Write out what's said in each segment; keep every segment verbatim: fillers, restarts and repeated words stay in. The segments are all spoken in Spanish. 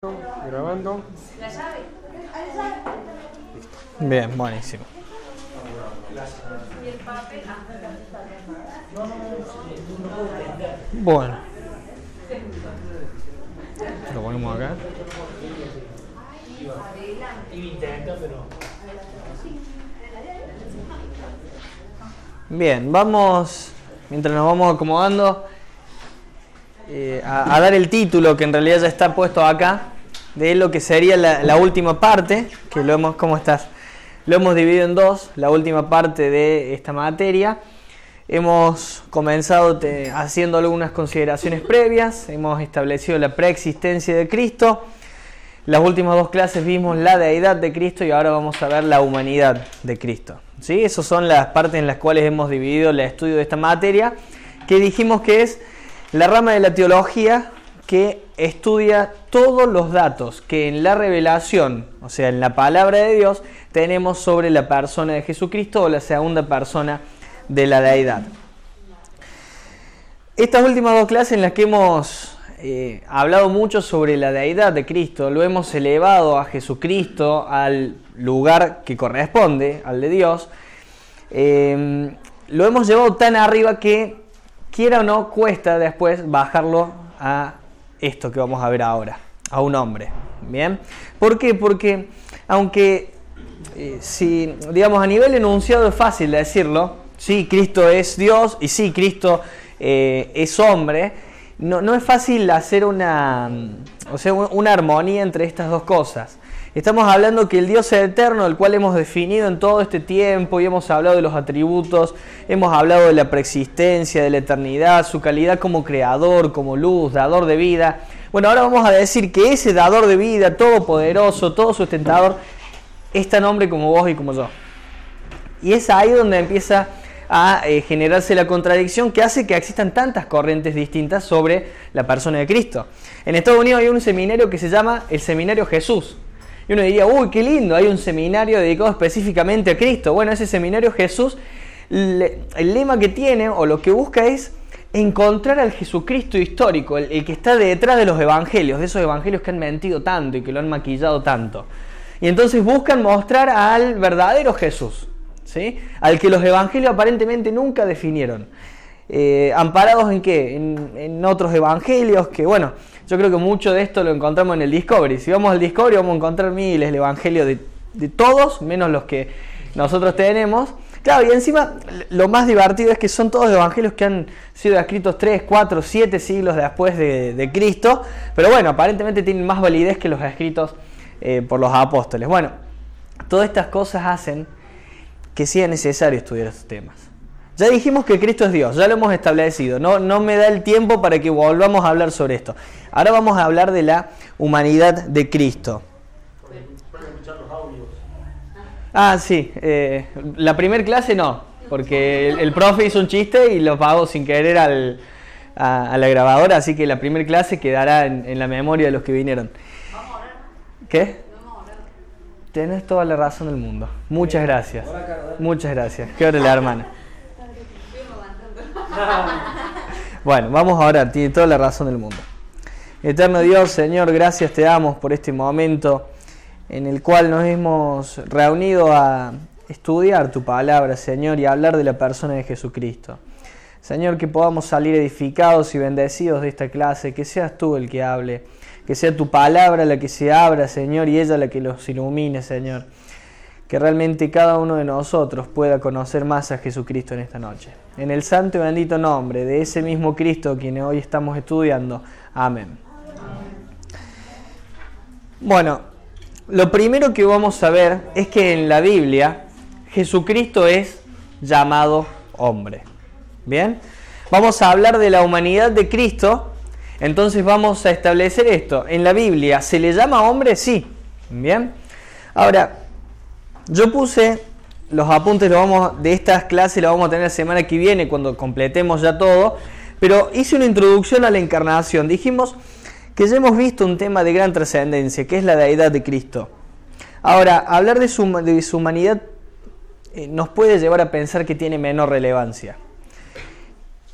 Grabando. Bien, buenísimo. Bueno. Lo ponemos acá. Bien, vamos, mientras nos vamos acomodando, eh, a, a dar el título que en realidad ya está puesto acá, de lo que sería la, la última parte, que lo hemos, ¿cómo estás? Lo hemos dividido en dos, la última parte de esta materia. Hemos comenzado te, haciendo algunas consideraciones previas, hemos establecido la preexistencia de Cristo. Las últimas dos clases vimos la deidad de Cristo y ahora vamos a ver la humanidad de Cristo. ¿Sí? Esas son las partes en las cuales hemos dividido el estudio de esta materia, que dijimos que es la rama de la teología que estudia todos los datos que en la revelación, o sea, en la palabra de Dios, tenemos sobre la persona de Jesucristo o la segunda persona de la deidad. Estas últimas dos clases en las que hemos eh, hablado mucho sobre la deidad de Cristo, lo hemos elevado a Jesucristo al lugar que corresponde, al de Dios, eh, lo hemos llevado tan arriba que, quiera o no, cuesta después bajarlo a esto que vamos a ver ahora, a un hombre. ¿Bien? ¿Por qué? Porque aunque eh, si, digamos, a nivel enunciado es fácil decirlo, sí, Cristo es Dios y sí, Cristo eh, es hombre, no, no es fácil hacer una, o sea, una armonía entre estas dos cosas. Estamos hablando que el Dios eterno, el cual hemos definido en todo este tiempo y hemos hablado de los atributos, hemos hablado de la preexistencia, de la eternidad, su calidad como creador, como luz, dador de vida. Bueno, ahora vamos a decir que ese dador de vida, todopoderoso, todo sustentador, es tan hombre como vos y como yo. Y es ahí donde empieza a eh, generarse la contradicción que hace que existan tantas corrientes distintas sobre la persona de Cristo. En Estados Unidos hay un seminario que se llama el Seminario Jesús. Y uno diría, uy, qué lindo, hay un seminario dedicado específicamente a Cristo. Bueno, ese Seminario Jesús, le, el lema que tiene, o lo que busca es encontrar al Jesucristo histórico, el, el que está detrás de los evangelios, de esos evangelios que han mentido tanto y que lo han maquillado tanto. Y entonces buscan mostrar al verdadero Jesús, ¿sí? Al que los evangelios aparentemente nunca definieron. Eh, ¿Amparados en qué? En, en otros evangelios que, bueno, yo creo que mucho de esto lo encontramos en el Discovery. Si vamos al Discovery vamos a encontrar miles el evangelio de, de todos, menos los que nosotros tenemos. Claro, y encima lo más divertido es que son todos evangelios que han sido escritos tres, cuatro, siete siglos después de, de Cristo, pero bueno, aparentemente tienen más validez que los escritos eh, por los apóstoles. Bueno, todas estas cosas hacen que sea necesario estudiar estos temas. Ya dijimos que Cristo es Dios, ya lo hemos establecido, no, no me da el tiempo para que volvamos a hablar sobre esto. Ahora vamos a hablar de la humanidad de Cristo. Pueden escuchar los audios. Ah, sí, eh, la primer clase no, porque el, el profe hizo un chiste y lo pagó sin querer al, a, a la grabadora, así que la primer clase quedará en, en la memoria de los que vinieron. ¿Vamos a orar? ¿Qué? ¿Vamos a orar? Tenés toda la razón del mundo. Muchas gracias. Muchas gracias. ¿Qué hora la hermana? Bueno, vamos a orar, tiene toda la razón del mundo. Eterno Dios, Señor, gracias te damos por este momento en el cual nos hemos reunido a estudiar tu palabra, Señor, y a hablar de la persona de Jesucristo. Señor, que podamos salir edificados y bendecidos de esta clase, que seas tú el que hable, que sea tu palabra la que se abra, Señor, y ella la que los ilumine, Señor. Que realmente cada uno de nosotros pueda conocer más a Jesucristo en esta noche. En el santo y bendito nombre de ese mismo Cristo, quien hoy estamos estudiando. Amén. Bueno, lo primero que vamos a ver es que en la Biblia Jesucristo es llamado hombre. ¿Bien? Vamos a hablar de la humanidad de Cristo, entonces vamos a establecer esto. En la Biblia, ¿se le llama hombre? Sí. ¿Bien? Ahora, yo puse los apuntes lo vamos, de estas clases, las vamos a tener la semana que viene cuando completemos ya todo, pero hice una introducción a la encarnación. Dijimos que ya hemos visto un tema de gran trascendencia, que es la deidad de Cristo. Ahora, hablar de su, de su humanidad eh, nos puede llevar a pensar que tiene menor relevancia.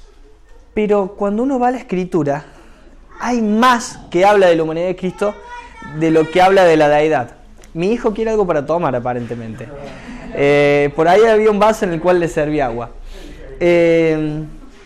Pero cuando uno va a la Escritura, hay más que habla de la humanidad de Cristo de lo que habla de la deidad. Mi hijo quiere algo para tomar, aparentemente. Eh, por ahí había un vaso en el cual le servía agua. Eh,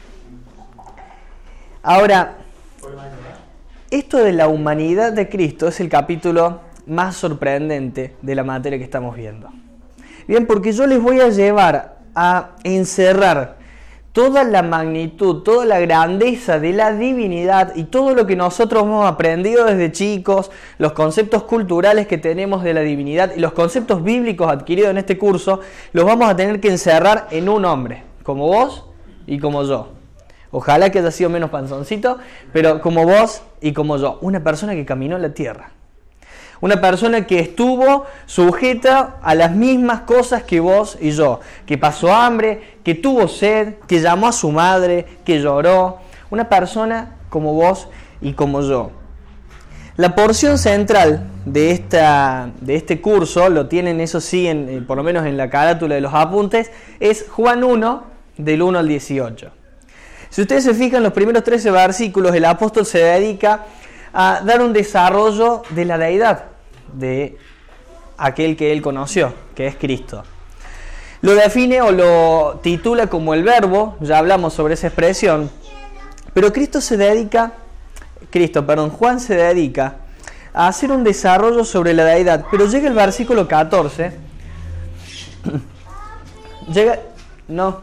ahora, esto de la humanidad de Cristo es el capítulo más sorprendente de la materia que estamos viendo. Bien, porque yo les voy a llevar a encerrar toda la magnitud, toda la grandeza de la divinidad y todo lo que nosotros hemos aprendido desde chicos, los conceptos culturales que tenemos de la divinidad y los conceptos bíblicos adquiridos en este curso, los vamos a tener que encerrar en un hombre, como vos y como yo. Ojalá que haya sido menos panzoncito, pero como vos y como yo, una persona que caminó la tierra. Una persona que estuvo sujeta a las mismas cosas que vos y yo, que pasó hambre, que tuvo sed, que llamó a su madre, que lloró. Una persona como vos y como yo. La porción central de, esta, de este curso, lo tienen eso sí, en, por lo menos en la carátula de los apuntes, es Juan uno, del uno al dieciocho. Si ustedes se fijan, los primeros trece versículos, el apóstol se dedica a dar un desarrollo de la deidad de aquel que él conoció, que es Cristo. Lo define o lo titula como el verbo, ya hablamos sobre esa expresión, pero Cristo se dedica, Cristo, perdón, Juan se dedica a hacer un desarrollo sobre la deidad, pero llega el versículo catorce, llega, no,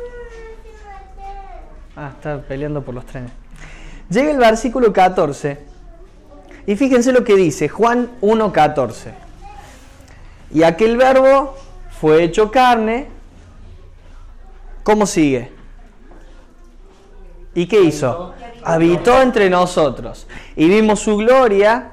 ah, está peleando por los trenes, llega el versículo catorce, y fíjense lo que dice, Juan uno catorce. Y aquel verbo fue hecho carne. ¿Cómo sigue? ¿Y qué hizo? Habitó entre nosotros. Y vimos su gloria,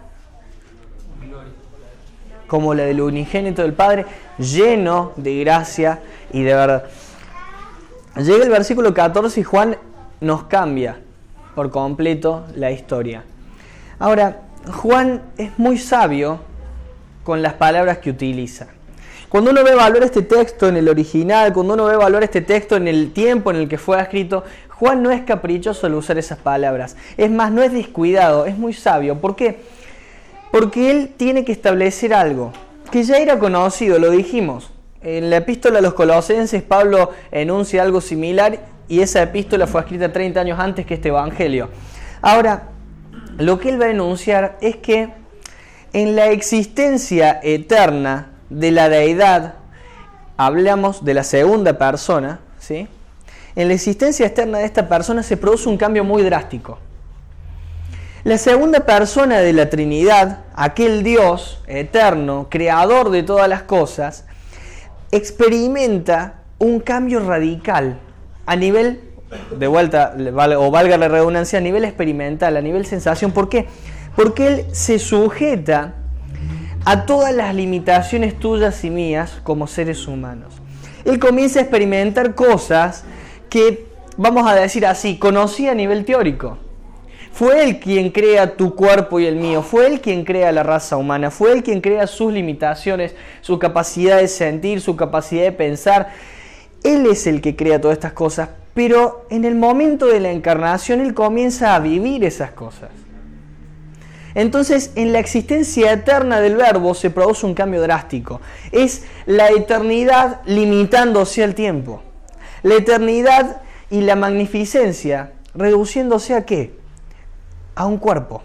como la del unigénito del Padre, lleno de gracia y de verdad. Llega el versículo catorce y Juan nos cambia por completo la historia. Ahora, Juan es muy sabio con las palabras que utiliza. Cuando uno ve valor a este texto en el original, cuando uno ve valor a este texto en el tiempo en el que fue escrito, Juan no es caprichoso al usar esas palabras. Es más, no es descuidado, es muy sabio. ¿Por qué? Porque él tiene que establecer algo que ya era conocido, lo dijimos. En la epístola a los Colosenses, Pablo enuncia algo similar y esa epístola fue escrita treinta años antes que este evangelio. Ahora, lo que él va a enunciar es que en la existencia eterna de la deidad, hablamos de la segunda persona, ¿sí? En la existencia externa de esta persona se produce un cambio muy drástico. La segunda persona de la Trinidad, aquel Dios eterno, creador de todas las cosas, experimenta un cambio radical a nivel, de vuelta, o valga la redundancia, a nivel experimental, a nivel sensación. ¿Por qué? Porque Él se sujeta a todas las limitaciones tuyas y mías como seres humanos. Él comienza a experimentar cosas que, vamos a decir así, conocía a nivel teórico. Fue Él quien crea tu cuerpo y el mío, fue Él quien crea la raza humana, fue Él quien crea sus limitaciones, su capacidad de sentir, su capacidad de pensar. Él es el que crea todas estas cosas, pero en el momento de la encarnación Él comienza a vivir esas cosas. Entonces, en la existencia eterna del Verbo se produce un cambio drástico. Es la eternidad limitándose al tiempo. La eternidad y la magnificencia reduciéndose ¿a qué? A un cuerpo.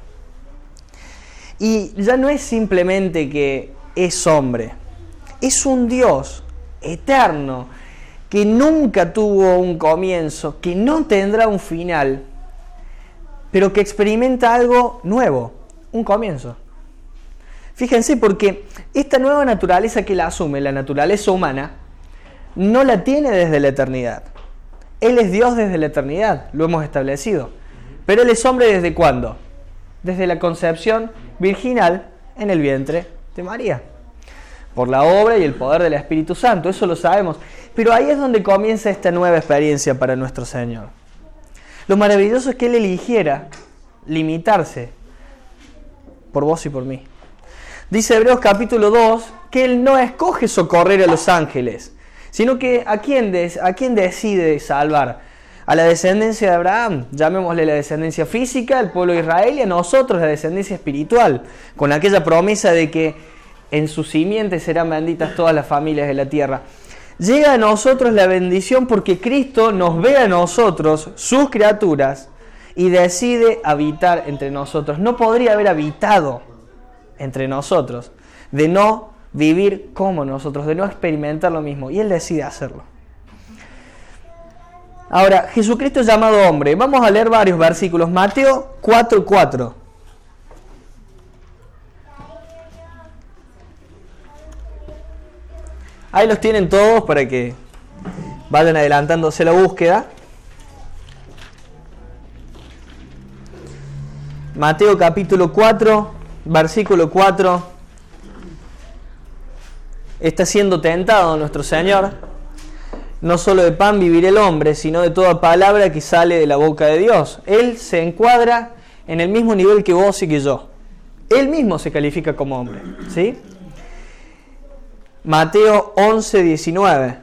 Y ya no es simplemente que es hombre. Es un Dios eterno que nunca tuvo un comienzo, que no tendrá un final, pero que experimenta algo nuevo. Un comienzo. Fíjense, porque esta nueva naturaleza que la asume, la naturaleza humana, no la tiene desde la eternidad. Él es Dios desde la eternidad, lo hemos establecido. Pero Él es hombre ¿desde cuándo? Desde la concepción virginal en el vientre de María. Por la obra y el poder del Espíritu Santo, eso lo sabemos. Pero ahí es donde comienza esta nueva experiencia para nuestro Señor. Lo maravilloso es que Él eligiera limitarse por vos y por mí. Dice Hebreos capítulo dos que Él no escoge socorrer a los ángeles, sino que ¿a quién, des, a quién decide salvar? a la descendencia de Abraham, llamémosle la descendencia física, al pueblo de Israel, y a nosotros la descendencia espiritual, con aquella promesa de que en su simiente serán benditas todas las familias de la tierra. Llega a nosotros la bendición porque Cristo nos ve a nosotros, sus criaturas, y decide habitar entre nosotros. No podría haber habitado entre nosotros, de no vivir como nosotros, de no experimentar lo mismo, y Él decide hacerlo. Ahora, Jesucristo es llamado hombre. Vamos a leer varios versículos. Mateo cuatro cuatro. Ahí los tienen todos para que vayan adelantándose la búsqueda. Mateo capítulo cuatro, versículo cuatro. Está siendo tentado nuestro Señor. No solo de pan vivirá el hombre, sino de toda palabra que sale de la boca de Dios. Él se encuadra en el mismo nivel que vos y que yo. Él mismo se califica como hombre, ¿sí? Mateo once diecinueve.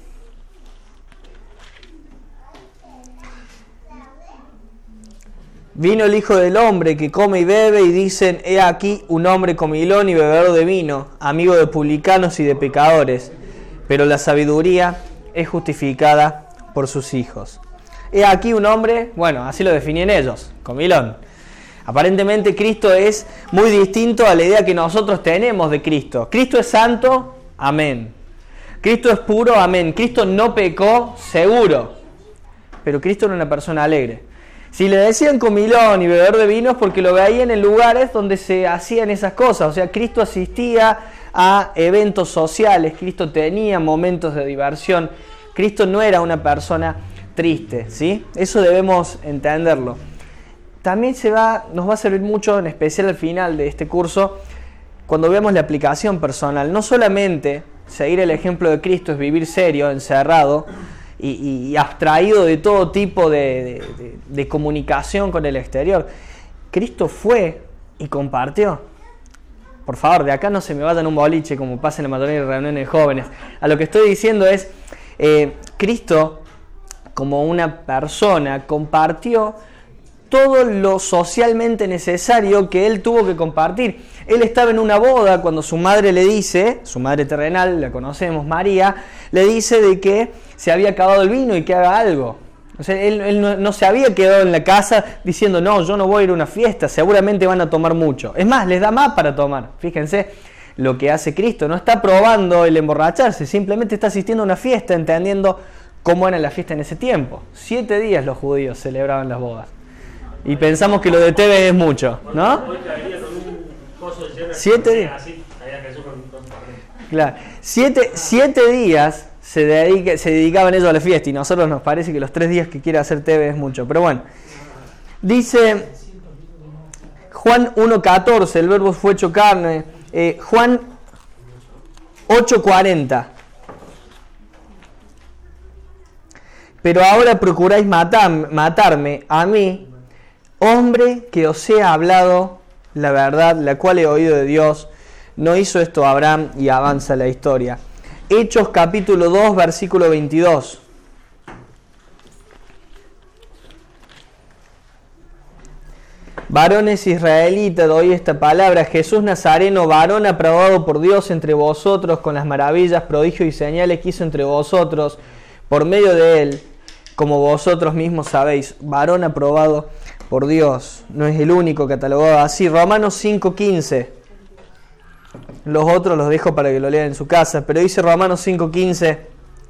Vino el Hijo del Hombre que come y bebe y dicen, he aquí un hombre comilón y bebedor de vino, amigo de publicanos y de pecadores, pero la sabiduría es justificada por sus hijos. He aquí un hombre, bueno, así lo definían ellos, comilón. Aparentemente Cristo es muy distinto a la idea que nosotros tenemos de Cristo. Cristo es santo, amén. Cristo es puro, amén. Cristo no pecó, seguro. Pero Cristo era una persona alegre. Si le decían comilón y bebedor de vino es porque lo veían en lugares donde se hacían esas cosas. O sea, Cristo asistía a eventos sociales, Cristo tenía momentos de diversión. Cristo no era una persona triste, ¿sí? Eso debemos entenderlo. También se va, nos va a servir mucho, en especial al final de este curso, cuando veamos la aplicación personal. No solamente seguir el ejemplo de Cristo es vivir serio, encerrado, Y, y abstraído de todo tipo de, de, de comunicación con el exterior. Cristo fue y compartió. Por favor, de acá no se me vayan un boliche como pasa en la mayoría de reuniones de jóvenes. A lo que estoy diciendo es, eh, Cristo, como una persona, compartió todo lo socialmente necesario que Él tuvo que compartir. Él estaba en una boda cuando su madre le dice, su madre terrenal, la conocemos, María, le dice de que se había acabado el vino y que haga algo. O sea, él, él no, no se había quedado en la casa diciendo, no, yo no voy a ir a una fiesta, seguramente van a tomar mucho. Es más, les da más para tomar. Fíjense lo que hace Cristo. No está probando el emborracharse, simplemente está asistiendo a una fiesta, entendiendo cómo era la fiesta en ese tiempo. Siete días los judíos celebraban las bodas. Y pensamos que lo de T V es mucho, ¿no? Siete días. Claro. Siete, siete días se, dedica, se dedicaban ellos a la fiesta y a nosotros nos parece que los tres días que quiere hacer T V es mucho. Pero bueno, dice Juan uno catorce, el verbo fue hecho carne. Eh, Juan ocho cuarenta. Pero ahora procuráis matar, matarme a mí, hombre que os he hablado la verdad, la cual he oído de Dios. No hizo esto Abraham, y avanza la historia. Hechos capítulo dos, versículo veintidós. Varones israelitas, doy esta palabra. Jesús Nazareno, varón aprobado por Dios entre vosotros, con las maravillas, prodigios y señales que hizo entre vosotros, por medio de él, como vosotros mismos sabéis, varón aprobado por Dios. No es el único catalogado así. Romanos cinco quince. Los otros los dejo para que lo lean en su casa, pero dice Romanos cinco quince: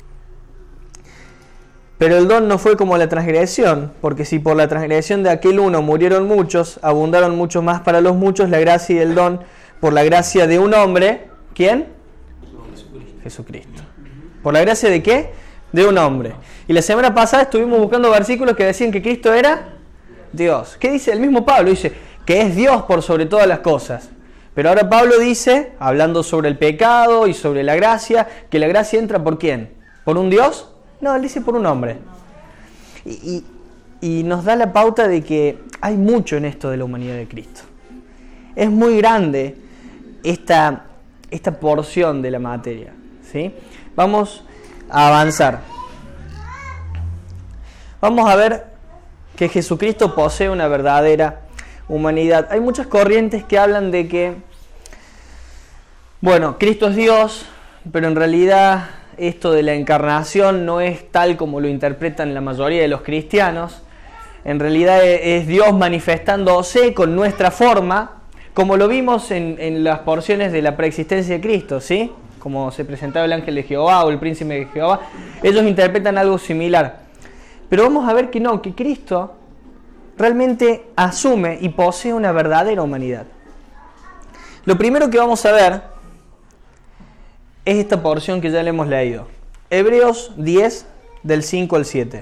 pero el don no fue como la transgresión, porque si por la transgresión de aquel uno murieron muchos, abundaron mucho más para los muchos la gracia y el don por la gracia de un hombre. ¿Quién? Jesucristo. Jesucristo. ¿Por la gracia de qué? De un hombre. Y la semana pasada estuvimos buscando versículos que decían que Cristo era Dios. ¿Qué dice? El mismo Pablo dice que es Dios por sobre todas las cosas. Pero ahora Pablo dice, hablando sobre el pecado y sobre la gracia, que la gracia entra ¿por quién? ¿Por un Dios? No, él dice por un hombre. Y, y, y nos da la pauta de que hay mucho en esto de la humanidad de Cristo. Es muy grande esta, esta porción de la materia, ¿sí? Vamos a avanzar. vamos a ver que Jesucristo posee una verdadera humanidad. Hay muchas corrientes que hablan de que, bueno, Cristo es Dios, pero en realidad esto de la encarnación no es tal como lo interpretan la mayoría de los cristianos. En realidad es Dios manifestándose con nuestra forma, como lo vimos en, en las porciones de la preexistencia de Cristo, ¿sí? Como se presentaba el ángel de Jehová o el príncipe de Jehová. Ellos interpretan algo similar. Pero vamos a ver que no, que Cristo realmente asume y posee una verdadera humanidad. Lo primero que vamos a ver es esta porción que ya le hemos leído. Hebreos diez, del cinco al siete.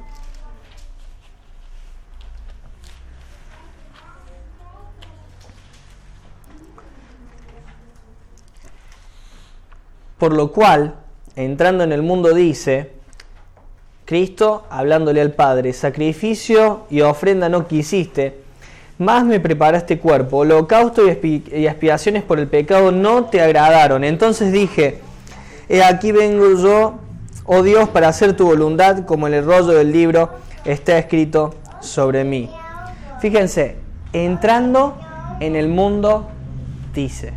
Por lo cual, entrando en el mundo dice, Cristo, hablándole al Padre, sacrificio y ofrenda no quisiste, más me preparaste cuerpo, holocausto y, expi- y expiaciones por el pecado no te agradaron. Entonces dije, he aquí vengo yo, oh Dios, para hacer tu voluntad, como en el rollo del libro está escrito sobre mí. Fíjense, entrando en el mundo dice.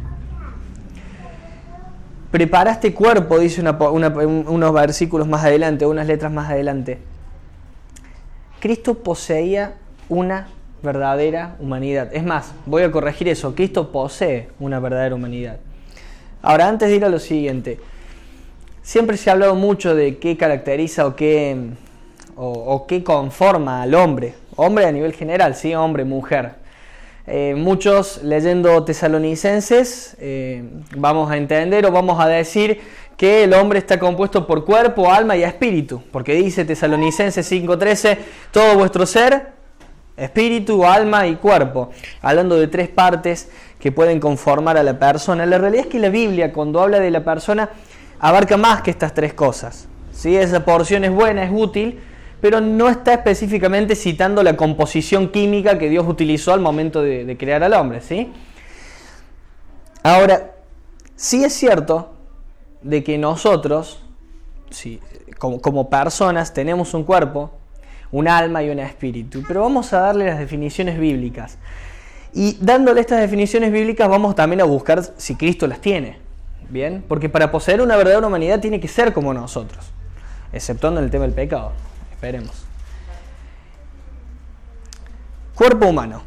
Preparaste cuerpo, dice una, una, unos versículos más adelante, unas letras más adelante. Cristo poseía una verdadera humanidad. Es más, voy a corregir eso. Cristo posee una verdadera humanidad. Ahora, antes de ir a lo siguiente, siempre se ha hablado mucho de qué caracteriza o qué, o, o qué conforma al hombre. Hombre a nivel general, ¿sí? Hombre, mujer. Eh, muchos leyendo Tesalonicenses eh, vamos a entender o vamos a decir que el hombre está compuesto por cuerpo, alma y espíritu, porque dice Tesalonicenses cinco trece, todo vuestro ser, espíritu, alma y cuerpo, hablando de tres partes que pueden conformar a la persona. La realidad es que la Biblia, cuando habla de la persona, abarca más que estas tres cosas, ¿sí? Esa porción es buena, es útil, pero no está específicamente citando la composición química que Dios utilizó al momento de, de crear al hombre, ¿sí? Ahora, sí es cierto de que nosotros, sí, como, como personas, tenemos un cuerpo, un alma y un espíritu, pero vamos a darle las definiciones bíblicas. Y dándole estas definiciones bíblicas vamos también a buscar si Cristo las tiene, ¿bien? Porque para poseer una verdadera humanidad tiene que ser como nosotros, exceptuando en el tema del pecado. Esperemos. Cuerpo humano.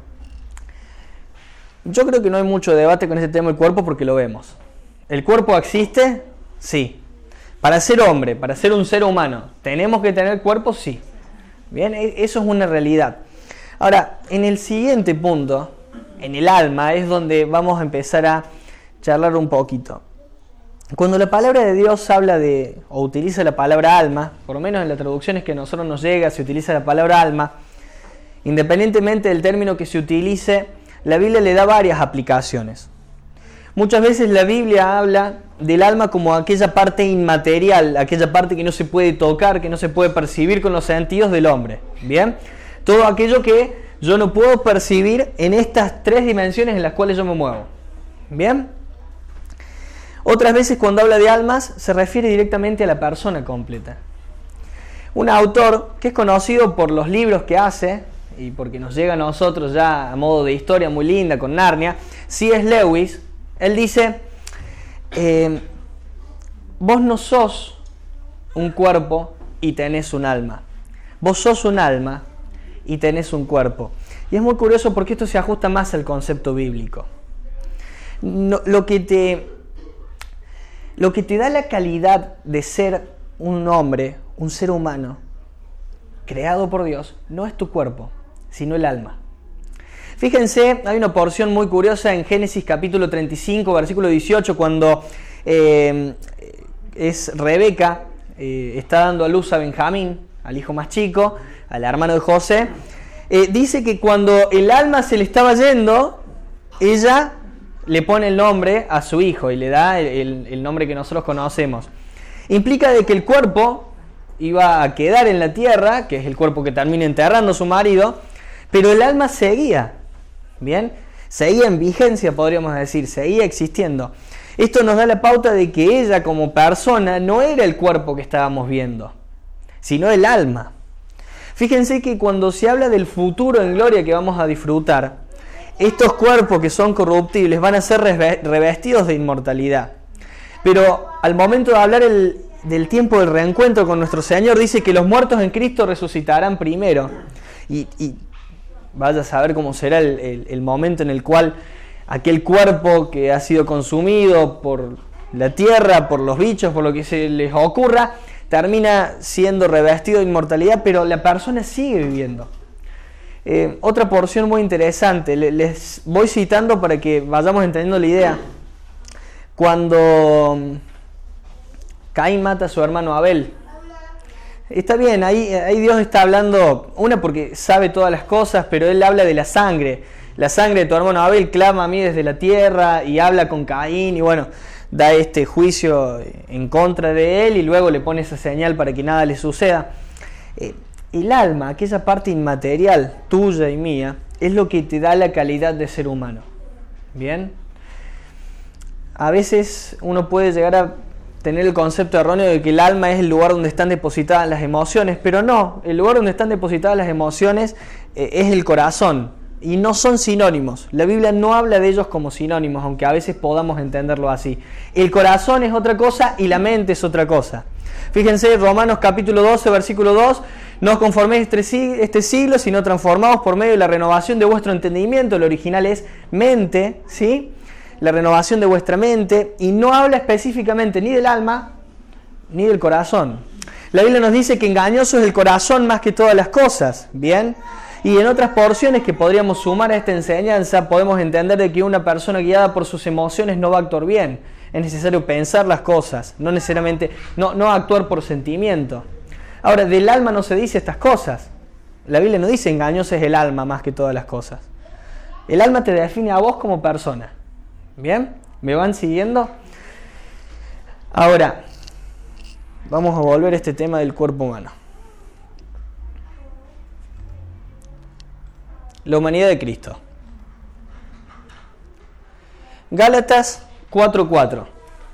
Yo creo que no hay mucho debate con este tema del cuerpo porque lo vemos. ¿El cuerpo existe? Sí. Para ser hombre, para ser un ser humano, ¿tenemos que tener cuerpo? Sí. Bien, eso es una realidad. Ahora, en el siguiente punto, en el alma, es donde vamos a empezar a charlar un poquito. Cuando la palabra de Dios habla de, o utiliza la palabra alma, por lo menos en las traducciones que a nosotros nos llega, se utiliza la palabra alma, independientemente del término que se utilice, la Biblia le da varias aplicaciones. Muchas veces la Biblia habla del alma como aquella parte inmaterial, aquella parte que no se puede tocar, que no se puede percibir con los sentidos del hombre. ¿Bien? Todo aquello que yo no puedo percibir en estas tres dimensiones en las cuales yo me muevo. ¿Bien? Otras veces cuando habla de almas se refiere directamente a la persona completa. Un autor que es conocido por los libros que hace y porque nos llega a nosotros ya a modo de historia muy linda con Narnia, C S Lewis, él dice, eh, vos no sos un cuerpo y tenés un alma, vos sos un alma y tenés un cuerpo. Y es muy curioso porque esto se ajusta más al concepto bíblico. No, lo que te... Lo que te da la calidad de ser un hombre, un ser humano, creado por Dios, no es tu cuerpo, sino el alma. Fíjense, hay una porción muy curiosa en Génesis capítulo treinta y cinco, versículo dieciocho, cuando eh, es Rebeca, eh, está dando a luz a Benjamín, al hijo más chico, al hermano de José. Eh, dice que cuando el alma se le estaba yendo, ella le pone el nombre a su hijo y le da el, el nombre que nosotros conocemos. Implica de que el cuerpo iba a quedar en la tierra, que es el cuerpo que termina enterrando a su marido, pero el alma seguía, ¿bien? Seguía en vigencia, podríamos decir, seguía existiendo. Esto nos da la pauta de que ella como persona no era el cuerpo que estábamos viendo, sino el alma. Fíjense que cuando se habla del futuro en gloria que vamos a disfrutar, estos cuerpos que son corruptibles van a ser revestidos de inmortalidad. Pero al momento de hablar el, del tiempo del reencuentro con nuestro Señor, dice que los muertos en Cristo resucitarán primero. Y, y vaya a saber cómo será el, el, el momento en el cual aquel cuerpo que ha sido consumido por la tierra, por los bichos, por lo que se les ocurra, termina siendo revestido de inmortalidad, pero la persona sigue viviendo. Eh, otra porción muy interesante, les voy citando para que vayamos entendiendo la idea. Cuando Caín mata a su hermano Abel, está bien, ahí, ahí Dios está hablando, una porque sabe todas las cosas, pero Él habla de la sangre. La sangre de tu hermano Abel clama a mí desde la tierra y habla con Caín y bueno, da este juicio en contra de él y luego le pone esa señal para que nada le suceda. Eh, el alma, aquella parte inmaterial tuya y mía, es lo que te da la calidad de ser humano. ¿Bien? A veces uno puede llegar a tener el concepto erróneo de que el alma es el lugar donde están depositadas las emociones, pero no, el lugar donde están depositadas las emociones eh, es el corazón. Y no son sinónimos. La Biblia no habla de ellos como sinónimos, aunque a veces podamos entenderlo así. El corazón es otra cosa y la mente es otra cosa. Fíjense, Romanos capítulo doce, versículo dos. No os conforméis este siglo, sino transformaos por medio de la renovación de vuestro entendimiento. El original es mente, ¿sí? La renovación de vuestra mente. Y no habla específicamente ni del alma, ni del corazón. La Biblia nos dice que engañoso es el corazón más que todas las cosas. ¿Bien? Y en otras porciones que podríamos sumar a esta enseñanza, podemos entender de que una persona guiada por sus emociones no va a actuar bien. Es necesario pensar las cosas, no necesariamente, no, no actuar por sentimiento. Ahora, del alma no se dice estas cosas. La Biblia no dice engañoso es el alma más que todas las cosas. El alma te define a vos como persona. ¿Bien? ¿Me van siguiendo? Ahora, vamos a volver a este tema del cuerpo humano. La humanidad de Cristo. Gálatas cuatro cuatro.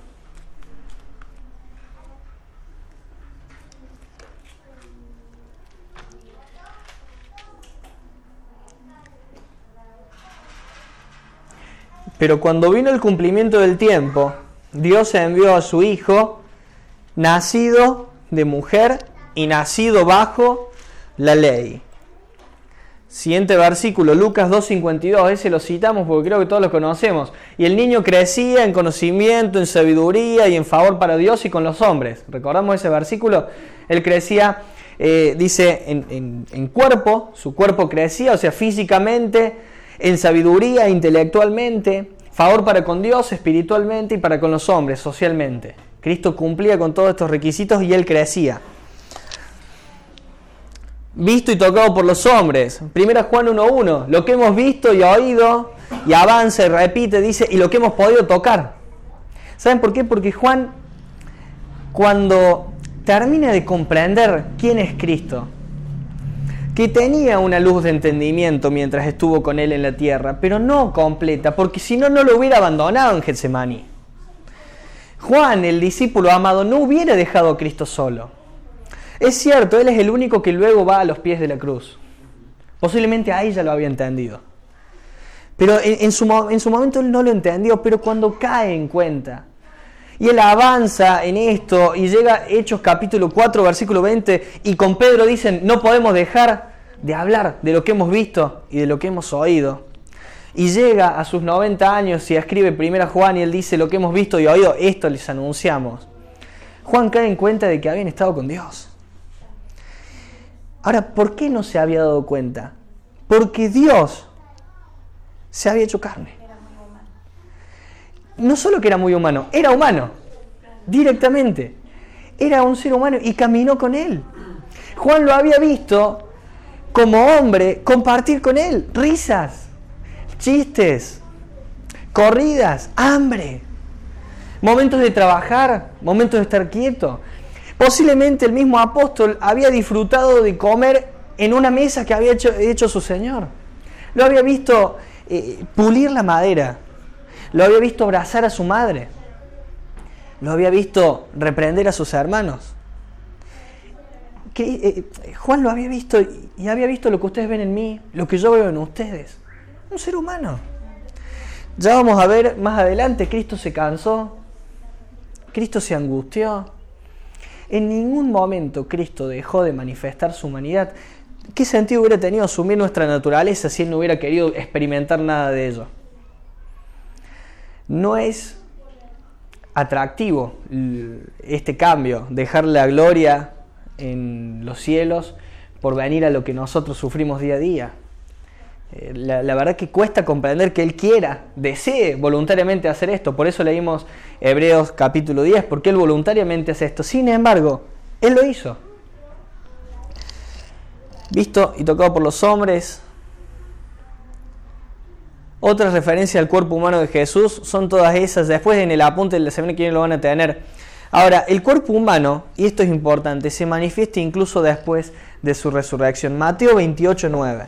Pero cuando vino el cumplimiento del tiempo, Dios envió a su Hijo, nacido de mujer y nacido bajo la ley. Siguiente versículo, Lucas dos cincuenta y dos, ese lo citamos porque creo que todos lo conocemos. Y el niño crecía en conocimiento, en sabiduría y en favor para Dios y con los hombres. ¿Recordamos ese versículo? Él crecía, eh, dice, en, en, en cuerpo, su cuerpo crecía, o sea, físicamente, en sabiduría, intelectualmente, favor para con Dios, espiritualmente y para con los hombres, socialmente. Cristo cumplía con todos estos requisitos y él crecía. Visto y tocado por los hombres. Primera Juan uno uno. Lo que hemos visto y oído, y avanza y repite, dice, y lo que hemos podido tocar. ¿Saben por qué? Porque Juan, cuando termina de comprender quién es Cristo, que tenía una luz de entendimiento mientras estuvo con él en la tierra, pero no completa, porque si no, no lo hubiera abandonado en Getsemaní. Juan, el discípulo amado, no hubiera dejado a Cristo solo. Es cierto, él es el único que luego va a los pies de la cruz. Posiblemente ahí ya lo había entendido. Pero en, en, su, en su momento él no lo entendió, pero cuando cae en cuenta, y él avanza en esto, y llega Hechos capítulo cuatro, versículo veinte, y con Pedro dicen, no podemos dejar de hablar de lo que hemos visto y de lo que hemos oído. Y llega a sus noventa años y escribe primera Juan, y él dice, lo que hemos visto y oído, esto les anunciamos. Juan cae en cuenta de que habían estado con Dios. Ahora, ¿por qué no se había dado cuenta? Porque Dios se había hecho carne. No solo que era muy humano, era humano, directamente. Era un ser humano y caminó con él. Juan lo había visto como hombre compartir con él risas, chistes, corridas, hambre, momentos de trabajar, momentos de estar quieto. Posiblemente el mismo apóstol había disfrutado de comer en una mesa que había hecho, hecho su Señor. Lo había visto eh, pulir la madera. Lo había visto abrazar a su madre. Lo había visto reprender a sus hermanos. Juan lo había visto y había visto lo que ustedes ven en mí, lo que yo veo en ustedes. Un ser humano. Ya vamos a ver más adelante, Cristo se cansó, Cristo se angustió. En ningún momento Cristo dejó de manifestar su humanidad. ¿Qué sentido hubiera tenido asumir nuestra naturaleza si Él no hubiera querido experimentar nada de ello? No es atractivo este cambio, dejar la gloria en los cielos por venir a lo que nosotros sufrimos día a día. La, la verdad que cuesta comprender que Él quiera, desee voluntariamente hacer esto. Por eso leímos Hebreos capítulo diez, porque Él voluntariamente hace esto. Sin embargo, Él lo hizo. Visto y tocado por los hombres. Otras referencias al cuerpo humano de Jesús son todas esas. Después en el apunte de la semana que viene lo van a tener. Ahora, el cuerpo humano, y esto es importante, se manifiesta incluso después de su resurrección. Mateo veintiocho, nueve.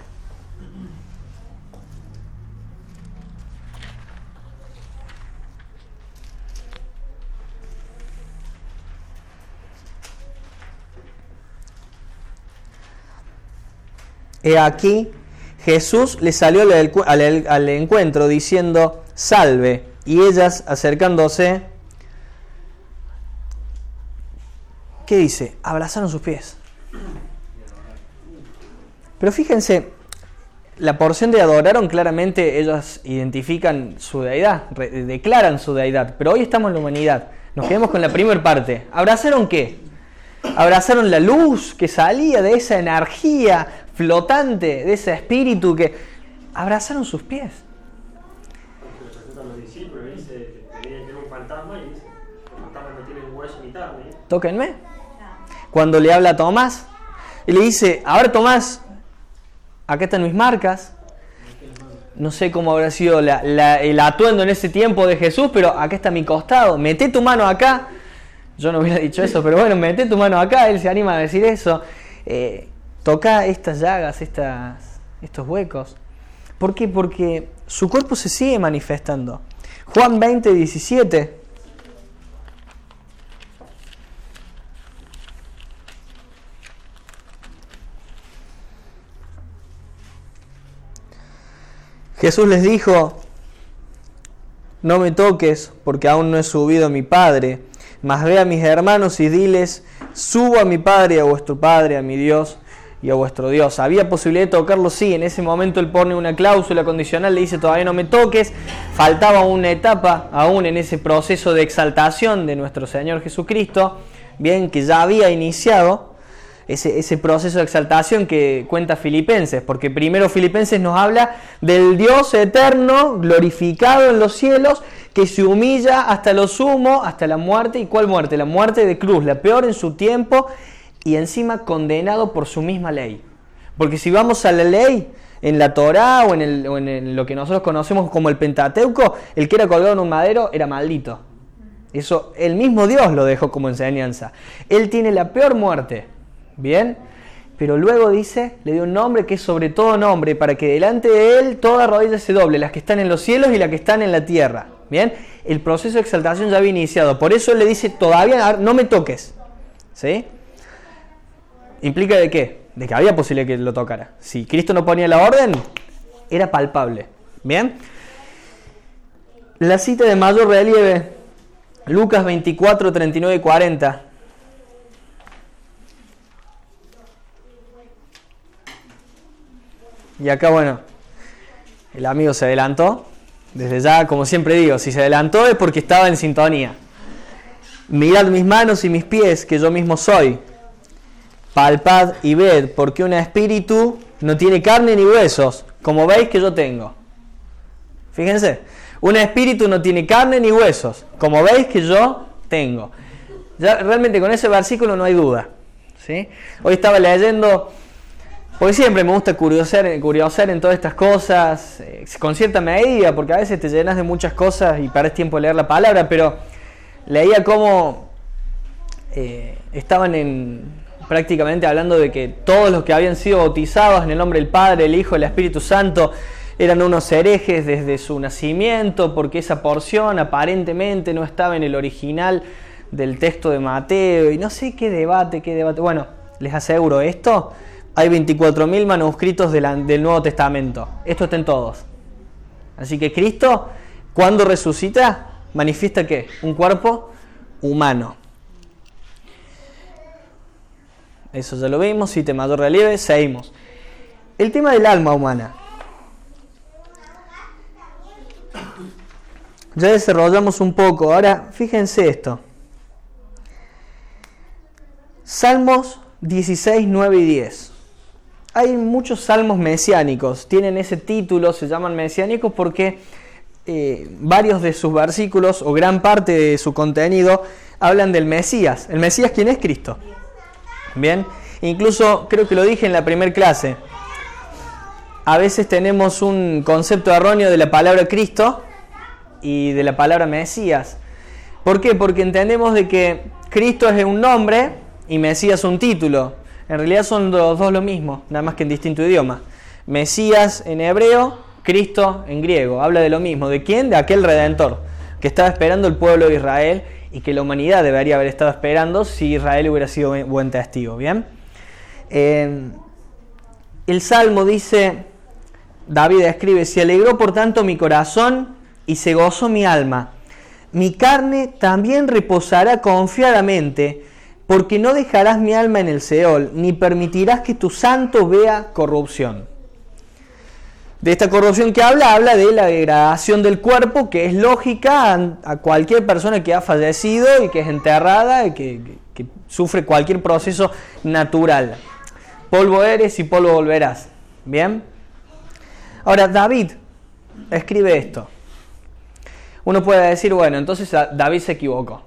He aquí, Jesús les salió al, al, al encuentro diciendo, salve, y ellas acercándose, ¿qué dice? Abrazaron sus pies. Pero fíjense, la porción de adoraron, claramente ellos identifican su deidad, re, declaran su deidad, pero hoy estamos en la humanidad, nos quedamos con la primera parte. ¿Abrazaron qué? Abrazaron la luz que salía de esa energía flotante, de ese espíritu que abrazaron sus pies. Porque le presentan los discípulos y dice que tenían que era un fantasma y dice, los fantasmas no tienen hueso ni carne. Tóquenme. Cuando le habla a Tomás y le dice, a ver Tomás, acá están mis marcas. No sé cómo habrá sido la, la, el atuendo en ese tiempo de Jesús, pero acá está mi costado, mete tu mano acá. Yo no hubiera dicho eso, pero bueno, mete tu mano acá, él se anima a decir eso. Eh, toca estas llagas, estas, estos huecos. ¿Por qué? Porque su cuerpo se sigue manifestando. Juan veinte, diecisiete. Jesús les dijo, no me toques porque aún no he subido a mi Padre, mas ve a mis hermanos y diles, subo a mi Padre y a vuestro Padre, a mi Dios y a vuestro Dios. ¿Había posibilidad de tocarlo? Sí, en ese momento él pone una cláusula condicional, le dice todavía no me toques, faltaba una etapa aún en ese proceso de exaltación de nuestro Señor Jesucristo, bien, que ya había iniciado ese, ese proceso de exaltación que cuenta Filipenses, porque primero Filipenses nos habla del Dios eterno, glorificado en los cielos, que se humilla hasta lo sumo, hasta la muerte. ¿Y cuál muerte? La muerte de cruz, la peor en su tiempo, y encima condenado por su misma ley. Porque si vamos a la ley, en la Torá o en, el, o en el, lo que nosotros conocemos como el Pentateuco, el que era colgado en un madero era maldito. Eso el mismo Dios lo dejó como enseñanza. Él tiene la peor muerte, ¿bien? Pero luego dice, le dio un nombre que es sobre todo nombre, para que delante de él toda rodilla se doble, las que están en los cielos y las que están en la tierra. ¿Bien? El proceso de exaltación ya había iniciado. Por eso él le dice, todavía no me toques. ¿Sí? ¿Implica de qué? De que había posibilidad que lo tocara. Si Cristo no ponía la orden, era palpable. ¿Bien? La cita de mayor relieve, Lucas veinticuatro, treinta y nueve y cuarenta. Y acá, bueno, el amigo se adelantó. Desde ya, como siempre digo, si se adelantó es porque estaba en sintonía. Mirad mis manos y mis pies, que yo mismo soy. Palpad y ved, porque un espíritu no tiene carne ni huesos, como veis que yo tengo. Fíjense, un espíritu no tiene carne ni huesos, como veis que yo tengo. Ya realmente con ese versículo no hay duda. ¿Sí? Hoy estaba leyendo, porque siempre me gusta curiosar, curiosar en todas estas cosas, eh, con cierta medida, porque a veces te llenas de muchas cosas y perdés tiempo de leer la palabra, pero leía cómo eh, estaban en, prácticamente hablando de que todos los que habían sido bautizados en el nombre del Padre, el Hijo y el Espíritu Santo eran unos herejes desde su nacimiento, porque esa porción aparentemente no estaba en el original del texto de Mateo, y no sé qué debate, qué debate. Bueno, les aseguro esto, hay veinticuatro mil manuscritos de la, del Nuevo Testamento. Esto está en todos. Así que Cristo, cuando resucita, manifiesta ¿qué? Un cuerpo humano. Eso ya lo vimos, sí, de mayor relieve, seguimos. El tema del alma humana. Ya desarrollamos un poco. Ahora, fíjense esto. Salmos dieciséis, nueve y diez. Hay muchos salmos mesiánicos. Tienen ese título, se llaman mesiánicos porque eh, varios de sus versículos o gran parte de su contenido hablan del Mesías. ¿El Mesías quién es? Cristo. Bien. Incluso creo que lo dije en la primera clase. A veces tenemos un concepto erróneo de la palabra Cristo y de la palabra Mesías. ¿Por qué? Porque entendemos de que Cristo es un nombre y Mesías un título. En realidad son los dos lo mismo, nada más que en distinto idioma. Mesías en hebreo, Cristo en griego. Habla de lo mismo. ¿De quién? De aquel Redentor que estaba esperando el pueblo de Israel y que la humanidad debería haber estado esperando si Israel hubiera sido buen testigo. ¿Bien? Eh, el Salmo dice, David escribe, se alegró por tanto mi corazón y se gozó mi alma. Mi carne también reposará confiadamente, porque no dejarás mi alma en el Seol, ni permitirás que tu santo vea corrupción. De esta corrupción que habla, habla de la degradación del cuerpo, que es lógica a, a cualquier persona que ha fallecido y que es enterrada y que, que, que sufre cualquier proceso natural. Polvo eres y polvo volverás. ¿Bien? Ahora, David escribe esto. Uno puede decir, bueno, entonces David se equivocó.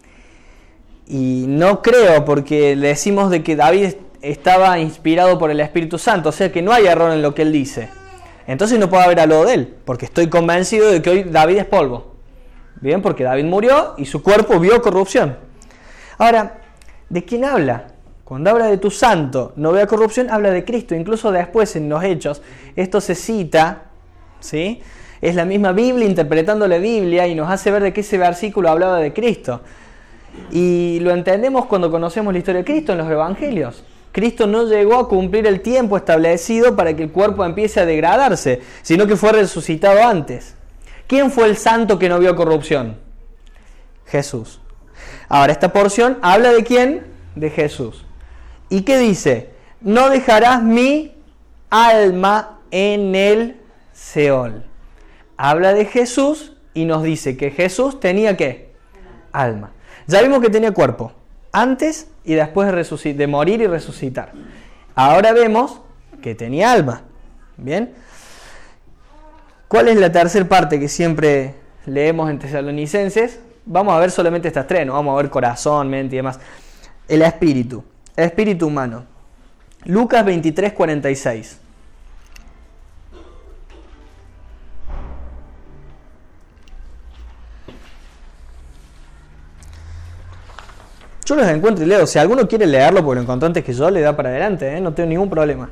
Y no creo, porque le decimos de que David estaba inspirado por el Espíritu Santo, o sea que no hay error en lo que él dice. Entonces no puede haber algo de él, porque estoy convencido de que hoy David es polvo. Bien, porque David murió y su cuerpo vio corrupción. Ahora, ¿de quién habla? Cuando habla de tu santo, no vea corrupción, habla de Cristo. Incluso después en los Hechos, esto se cita, ¿sí? Es la misma Biblia interpretando la Biblia y nos hace ver de que ese versículo hablaba de Cristo. Y lo entendemos cuando conocemos la historia de Cristo en los Evangelios. Cristo no llegó a cumplir el tiempo establecido para que el cuerpo empiece a degradarse, sino que fue resucitado antes. ¿Quién fue el santo que no vio corrupción? Jesús. Ahora, esta porción habla de quién? De Jesús. ¿Y qué dice? No dejarás mi alma en el Seol. Habla de Jesús y nos dice que Jesús tenía ¿qué? Alma. Ya vimos que tenía cuerpo, antes y después de, resucit- de morir y resucitar. Ahora vemos que tenía alma. ¿Bien? ¿Cuál es la tercera parte que siempre leemos en Tesalonicenses? Vamos a ver solamente estas tres, no vamos a ver corazón, mente y demás. El espíritu, el espíritu humano. Lucas veintitrés, cuarenta y seis. Yo los encuentro y leo. Si alguno quiere leerlo porque lo encontró antes que yo, le da para adelante, ¿eh? No tengo ningún problema.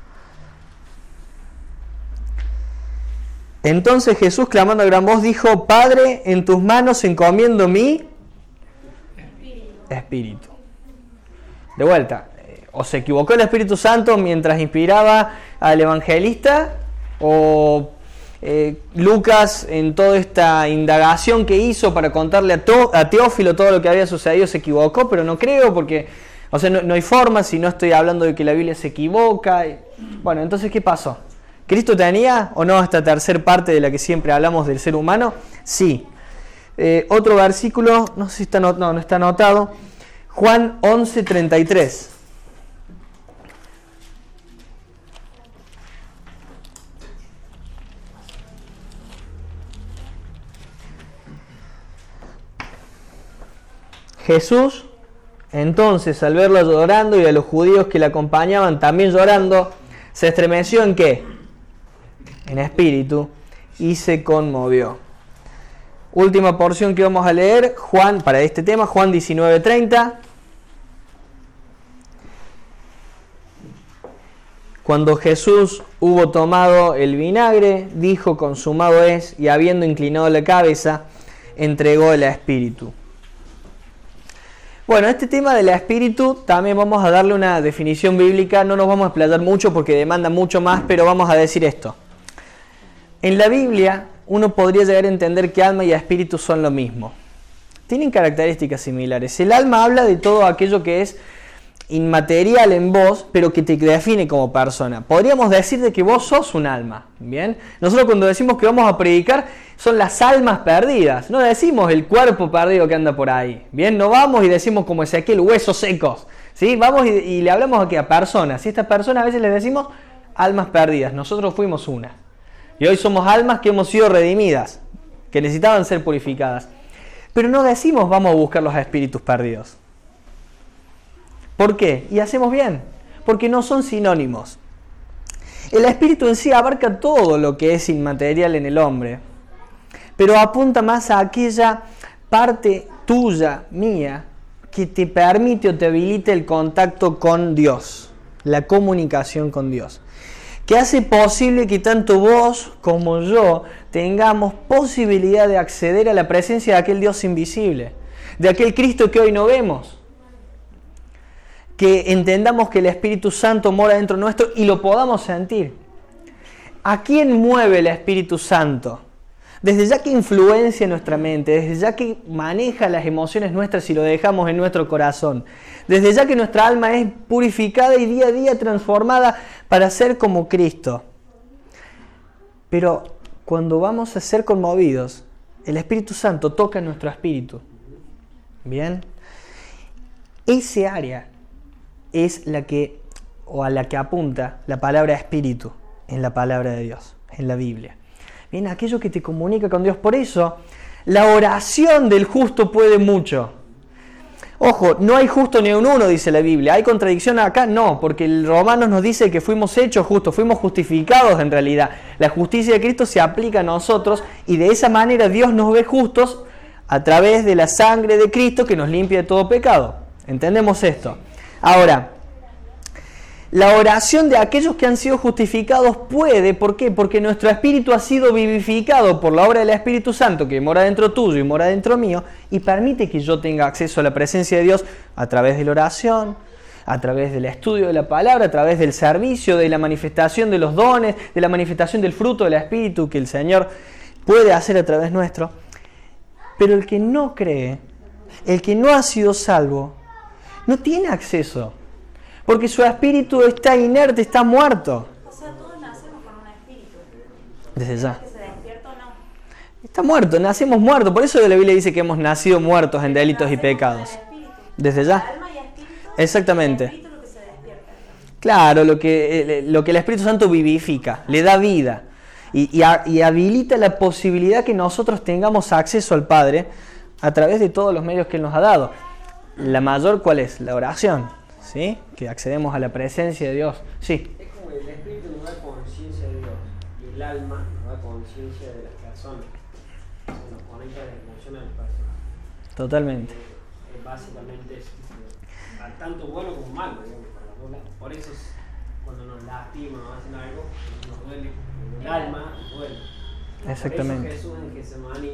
Entonces Jesús, clamando a gran voz, dijo: Padre, en tus manos encomiendo mi espíritu. espíritu. De vuelta, o se equivocó el Espíritu Santo mientras inspiraba al evangelista, o eh, Lucas, en toda esta indagación que hizo para contarle a, to- a Teófilo todo lo que había sucedido, se equivocó, pero no creo, porque o sea, no, no hay forma si no estoy hablando de que la Biblia se equivoca. Bueno, entonces, ¿qué pasó? ¿Cristo tenía o no esta tercera parte de la que siempre hablamos del ser humano? Sí. Eh, otro versículo, no sé si está, no, no está anotado, Juan once, treinta y tres. Jesús, entonces, al verlo llorando y a los judíos que le acompañaban también llorando, se estremeció ¿en qué? En espíritu, y se conmovió. Última porción que vamos a leer, Juan, para este tema, Juan diecinueve, treinta. Cuando Jesús hubo tomado el vinagre, dijo: consumado es, y habiendo inclinado la cabeza, entregó el espíritu. Bueno, este tema del espíritu también vamos a darle una definición bíblica, no nos vamos a explayar mucho porque demanda mucho más, pero vamos a decir esto. En la Biblia uno podría llegar a entender que alma y espíritu son lo mismo. Tienen características similares. El alma habla de todo aquello que es inmaterial en vos, pero que te define como persona. Podríamos decir de que vos sos un alma, ¿bien? Nosotros cuando decimos que vamos a predicar, son las almas perdidas. No decimos el cuerpo perdido que anda por ahí, ¿bien? No vamos y decimos como Ezequiel, huesos secos, ¿sí? Vamos y, y le hablamos aquí a personas. Y estas personas a veces les decimos almas perdidas. Nosotros fuimos una. Y hoy somos almas que hemos sido redimidas, que necesitaban ser purificadas. Pero no decimos vamos a buscar los espíritus perdidos. ¿Por qué? Y hacemos bien, porque no son sinónimos. El espíritu en sí abarca todo lo que es inmaterial en el hombre, pero apunta más a aquella parte tuya, mía, que te permite o te habilita el contacto con Dios, la comunicación con Dios, que hace posible que tanto vos como yo tengamos posibilidad de acceder a la presencia de aquel Dios invisible, de aquel Cristo que hoy no vemos. Que entendamos que el Espíritu Santo mora dentro nuestro y lo podamos sentir. ¿A quién mueve el Espíritu Santo? Desde ya que influencia nuestra mente, desde ya que maneja las emociones nuestras y lo dejamos en nuestro corazón, desde ya que nuestra alma es purificada y día a día transformada para ser como Cristo. Pero cuando vamos a ser conmovidos, el Espíritu Santo toca nuestro espíritu. ¿Bien? Ese área es la que, o a la que apunta la palabra espíritu en la palabra de Dios, en la Biblia. Bien, aquello que te comunica con Dios. Por eso, la oración del justo puede mucho. Ojo, no hay justo ni un uno, dice la Biblia. ¿Hay contradicción acá? No, porque el Romanos nos dice que fuimos hechos justos, fuimos justificados en realidad. La justicia de Cristo se aplica a nosotros y de esa manera Dios nos ve justos a través de la sangre de Cristo que nos limpia de todo pecado. ¿Entendemos esto? Ahora, la oración de aquellos que han sido justificados puede, ¿por qué? Porque nuestro espíritu ha sido vivificado por la obra del Espíritu Santo que mora dentro tuyo y mora dentro mío y permite que yo tenga acceso a la presencia de Dios a través de la oración, a través del estudio de la palabra, a través del servicio, de la manifestación de los dones, de la manifestación del fruto del Espíritu que el Señor puede hacer a través nuestro. Pero el que no cree, el que no ha sido salvo, no tiene acceso, porque su espíritu está inerte, está muerto. O sea, todos nacemos con un espíritu. Desde ya. ¿Que se despierta o no? Está muerto, nacemos muertos. Por eso la Biblia dice que hemos nacido muertos en delitos y pecados. Desde ya. Alma y espíritu. Exactamente. El espíritu es lo que se despierta. Claro, lo que, lo que el Espíritu Santo vivifica, le da vida y, y, y habilita la posibilidad que nosotros tengamos acceso al Padre a través de todos los medios que Él nos ha dado. La mayor, ¿cuál es? La oración, ¿sí? Que accedemos a la presencia de Dios. Sí. Es como el espíritu nos da conciencia de Dios y el alma nos da conciencia de las personas. O sea, nos conecta a las emociones de las personas. Totalmente. Eh, es básicamente eso. Eh, tanto bueno como malo, digamos, para los dos lados. Por eso es, cuando nos lastiman o hacen algo, nos duele. El alma nos duele. Exactamente. Por eso Jesús en Getsemaní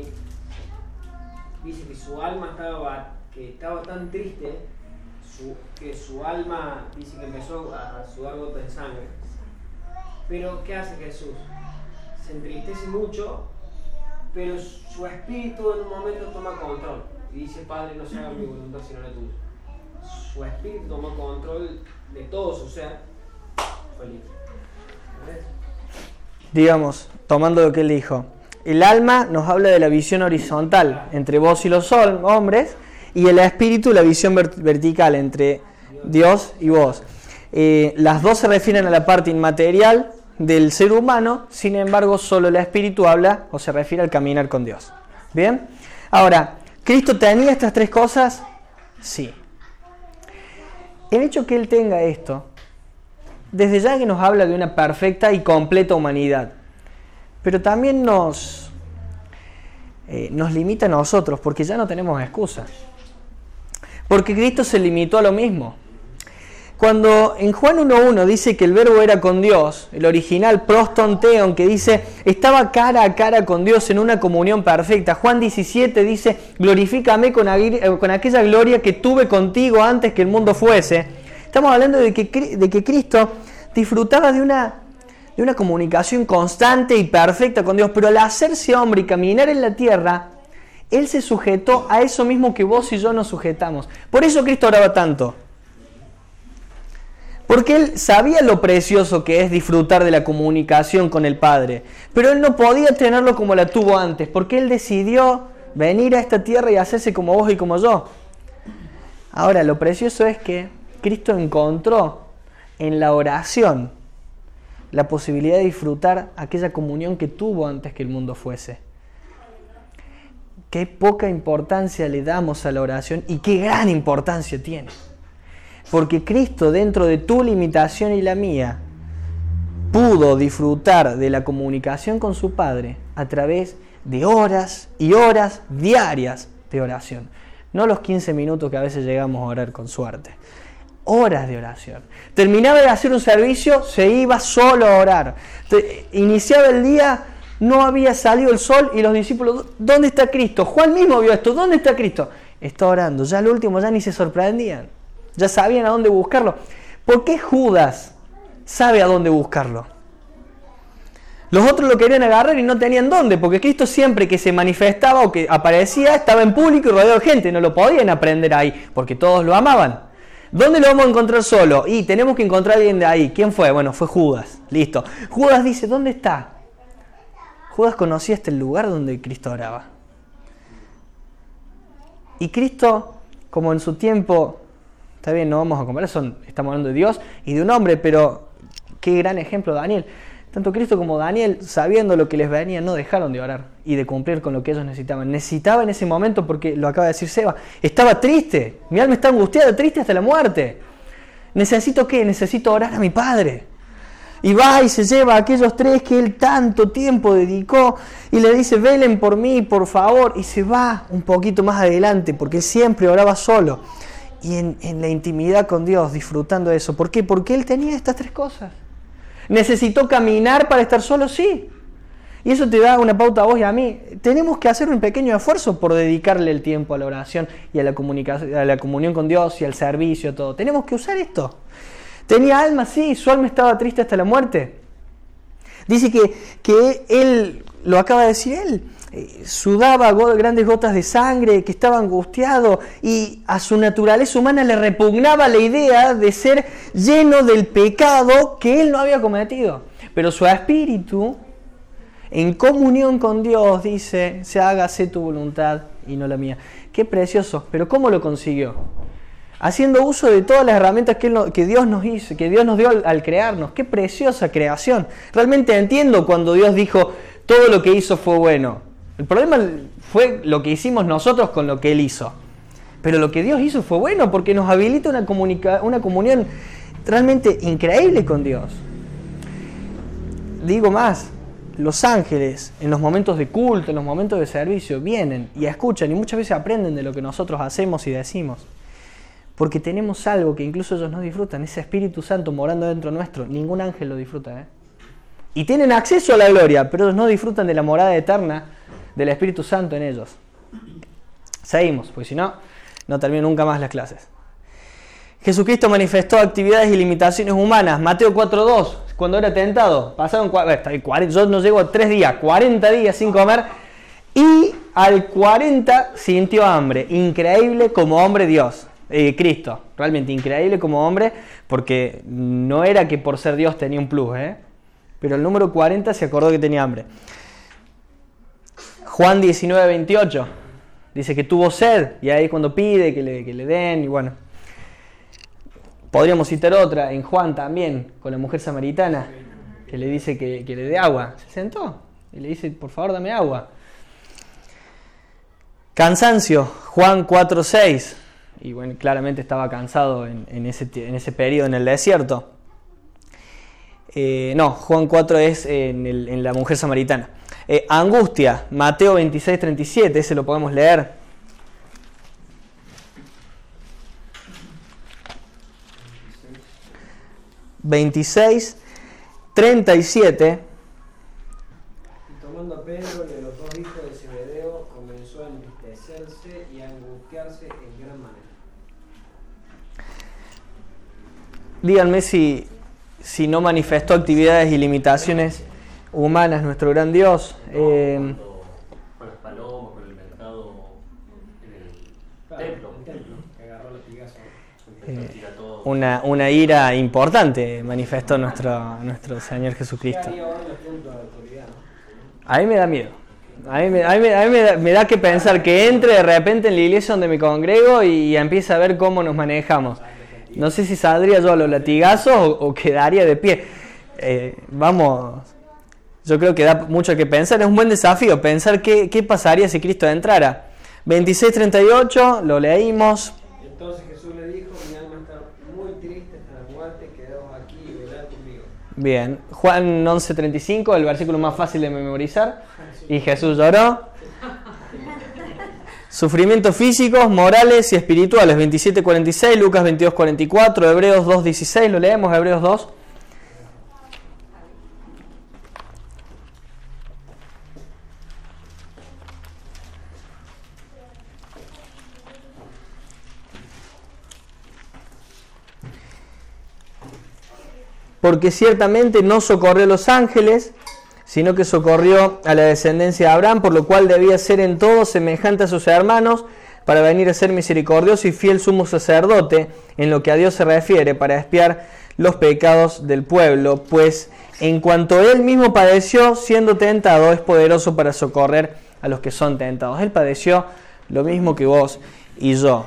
dice que su alma estaba, que estaba tan triste su, que su alma dice que empezó a sudar gotas de sangre. Pero ¿qué hace Jesús? Se entristece mucho, pero su espíritu en un momento toma control y dice: Padre, no se haga mi voluntad sino la tuya. Su espíritu tomó control de todo su ser. Fue libre. ¿Ves? Digamos, tomando lo que él dijo, el alma nos habla de la visión horizontal entre vos y los hombres, y el espíritu la visión vertical entre Dios y vos. Eh, las dos se refieren a la parte inmaterial del ser humano, sin embargo solo el espíritu habla o se refiere al caminar con Dios. ¿Bien? Ahora, ¿Cristo tenía estas tres cosas? Sí. El hecho que Él tenga esto, desde ya que nos habla de una perfecta y completa humanidad, pero también nos, eh, nos limita a nosotros, porque ya no tenemos excusa. Porque Cristo se limitó a lo mismo. Cuando en Juan uno uno dice que el verbo era con Dios, el original proston theon, que dice estaba cara a cara con Dios en una comunión perfecta. Juan diecisiete dice glorifícame con, con aquella gloria que tuve contigo antes que el mundo fuese. Estamos hablando de que, de que Cristo disfrutaba de una, de una comunicación constante y perfecta con Dios, pero al hacerse hombre y caminar en la tierra, Él se sujetó a eso mismo que vos y yo nos sujetamos. Por eso Cristo oraba tanto. Porque Él sabía lo precioso que es disfrutar de la comunicación con el Padre. Pero Él no podía tenerlo como la tuvo antes, porque Él decidió venir a esta tierra y hacerse como vos y como yo. Ahora, lo precioso es que Cristo encontró en la oración la posibilidad de disfrutar aquella comunión que tuvo antes que el mundo fuese. Qué poca importancia le damos a la oración y qué gran importancia tiene. Porque Cristo, dentro de tu limitación y la mía, pudo disfrutar de la comunicación con su Padre a través de horas y horas diarias de oración. No los quince minutos que a veces llegamos a orar con suerte. Horas de oración. Terminaba de hacer un servicio, se iba solo a orar. Iniciaba el día, no había salido el sol y los discípulos, ¿dónde está Cristo? Juan mismo vio esto, ¿dónde está Cristo? Está orando. Ya al último ya ni se sorprendían. Ya sabían a dónde buscarlo. ¿Por qué Judas sabe a dónde buscarlo? Los otros lo querían agarrar y no tenían dónde, porque Cristo siempre que se manifestaba o que aparecía estaba en público y rodeado de gente. No lo podían aprender ahí, porque todos lo amaban. ¿Dónde lo vamos a encontrar solo? Y tenemos que encontrar a alguien de ahí. ¿Quién fue? Bueno, fue Judas. Listo. Judas dice, ¿dónde está? Judas conocía este lugar donde Cristo oraba. Y Cristo, como en su tiempo... Está bien, no vamos a comparar, son, estamos hablando de Dios y de un hombre, pero qué gran ejemplo Daniel. Tanto Cristo como Daniel, sabiendo lo que les venía, no dejaron de orar y de cumplir con lo que ellos necesitaban. Necesitaba en ese momento, porque lo acaba de decir Seba, estaba triste, mi alma está angustiada, triste hasta la muerte. ¿Necesito qué? Necesito orar a mi Padre. Y va y se lleva a aquellos tres que él tanto tiempo dedicó y le dice, velen por mí, por favor, y se va un poquito más adelante, porque él siempre oraba solo. Y en, en la intimidad con Dios, disfrutando de eso. ¿Por qué? Porque Él tenía estas tres cosas. ¿Necesitó caminar para estar solo? Sí. Y eso te da una pauta a vos y a mí. Tenemos que hacer un pequeño esfuerzo por dedicarle el tiempo a la oración y a la, comunicación, a la comunión con Dios y al servicio, a todo. Tenemos que usar esto. ¿Tenía alma? Sí. ¿Su alma estaba triste hasta la muerte? Dice que, que Él, lo acaba de decir Él, sudaba grandes gotas de sangre, que estaba angustiado y a su naturaleza humana le repugnaba la idea de ser lleno del pecado que él no había cometido. Pero su espíritu, en comunión con Dios, dice, se hágase tu voluntad y no la mía. Qué precioso, pero ¿cómo lo consiguió? Haciendo uso de todas las herramientas que, él no, que Dios nos hizo, que Dios nos dio al, al crearnos. Qué preciosa creación. Realmente entiendo cuando Dios dijo, todo lo que hizo fue bueno. El problema fue lo que hicimos nosotros con lo que Él hizo. Pero lo que Dios hizo fue bueno porque nos habilita una, comunica- una comunión realmente increíble con Dios. Digo más, los ángeles en los momentos de culto, en los momentos de servicio, vienen y escuchan y muchas veces aprenden de lo que nosotros hacemos y decimos. Porque tenemos algo que incluso ellos no disfrutan, ese Espíritu Santo morando dentro nuestro. Ningún ángel lo disfruta, ¿eh? Y tienen acceso a la gloria, pero ellos no disfrutan de la morada eterna del Espíritu Santo en ellos. Seguimos, porque si no, no termino nunca más las clases. Jesucristo manifestó actividades y limitaciones humanas. Mateo cuatro dos, cuando era tentado, pasaron cuarenta, yo no llego a tres días, cuarenta días sin comer, y al cuarenta sintió hambre. Increíble como hombre Dios, eh, Cristo, realmente increíble como hombre, porque no era que por ser Dios tenía un plus, ¿eh? Pero el número cuarenta se acordó que tenía hambre. Juan diecinueve veintiocho dice que tuvo sed y ahí cuando pide que le, que le den y bueno. Podríamos citar otra en Juan también con la mujer samaritana que le dice que, que le dé agua. Se sentó y le dice por favor dame agua. Cansancio, Juan cuatro seis y bueno, claramente estaba cansado en, en, ese, en ese periodo en el desierto. Eh, no, Juan cuatro es en, el, en la mujer samaritana. Eh, angustia, Mateo veintiséis treinta y siete, ese lo podemos leer. veintiséis, treinta y siete. Y tomando a Pedro y a los dos hijos de Zebedeo, comenzó a entristecerse y a angustiarse en gran manera. Díganme si, si no manifestó actividades y limitaciones humanas nuestro gran Dios. Eh, Con las palomas, con el mercado, en el Claro, templo. el templo, que agarró latigazo. Eh, Tira todo. una, una ira importante manifestó nuestro, nuestro Señor ¿Qué Jesucristo. haría ahora en los puntos de autoridad, no? A mí me da miedo. A mí, me, a mí, me, a mí me, da, me da que pensar que entre de repente en la iglesia donde me congrego y, y empiece a ver cómo nos manejamos. No sé si saldría yo a los latigazos o, o quedaría de pie. Eh, vamos, yo creo que da mucho que pensar. Es un buen desafío pensar qué, qué pasaría si Cristo entrara. veintiséis treinta y ocho, lo leímos. Entonces Jesús le dijo, mi alma está muy triste hasta la muerte, quedaos aquí y velad conmigo. Bien, Juan once treinta y cinco, el versículo más fácil de memorizar. Y Jesús lloró. Sufrimientos físicos, morales y espirituales. veintisiete cuarenta y seis, Lucas veintidós cuarenta y cuatro, Hebreos dos dieciséis, lo leemos, Hebreos dos. Porque ciertamente no socorrió a los ángeles, sino que socorrió a la descendencia de Abraham, por lo cual debía ser en todo semejante a sus hermanos, para venir a ser misericordioso y fiel sumo sacerdote, en lo que a Dios se refiere, para expiar los pecados del pueblo, pues en cuanto él mismo padeció siendo tentado, es poderoso para socorrer a los que son tentados. Él padeció lo mismo que vos y yo.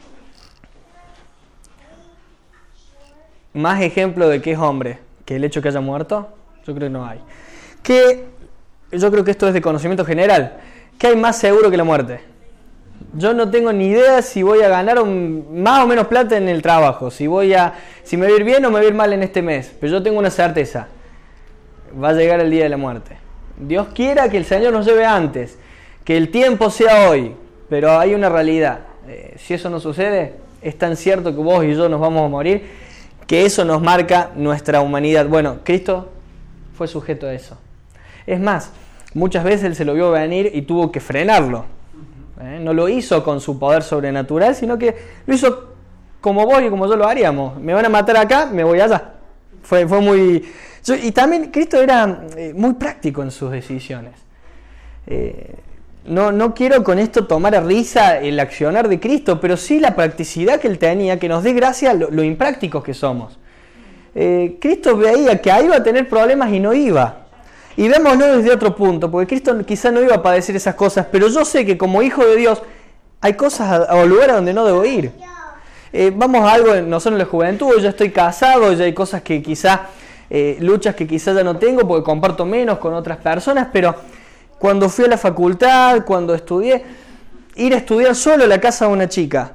Más ejemplo de que es hombre que el hecho que haya muerto, yo creo que no hay. Que yo creo que esto es de conocimiento general. ¿Qué hay más seguro que la muerte? Yo no tengo ni idea si voy a ganar un, más o menos plata en el trabajo, si voy a, si me va a ir bien o me va a ir mal en este mes, pero yo tengo una certeza: va a llegar el día de la muerte. Dios quiera que el Señor nos lleve antes, que el tiempo sea hoy, pero hay una realidad. Eh, si eso no sucede, es tan cierto que vos y yo nos vamos a morir, que eso nos marca nuestra humanidad. Bueno, Cristo fue sujeto a eso. Es más, muchas veces Él se lo vio venir y tuvo que frenarlo. ¿Eh? No lo hizo con su poder sobrenatural, sino que lo hizo como vos y como yo lo haríamos. Me van a matar acá, me voy allá. Fue, fue muy... Yo, y también Cristo era eh, muy práctico en sus decisiones. Eh, no, no quiero con esto tomar a risa el accionar de Cristo, pero sí la practicidad que Él tenía, que nos dé gracia lo, lo imprácticos que somos. Eh, Cristo veía que ahí iba a tener problemas y no iba. Y vémoslo desde otro punto, porque Cristo quizá no iba a padecer esas cosas, pero yo sé que como hijo de Dios hay cosas o lugares donde no debo ir. Eh, vamos a algo, nosotros en la juventud, ya estoy casado, ya hay cosas que quizá, eh, luchas que quizá ya no tengo porque comparto menos con otras personas, pero cuando fui a la facultad, cuando estudié, ir a estudiar solo a la casa de una chica.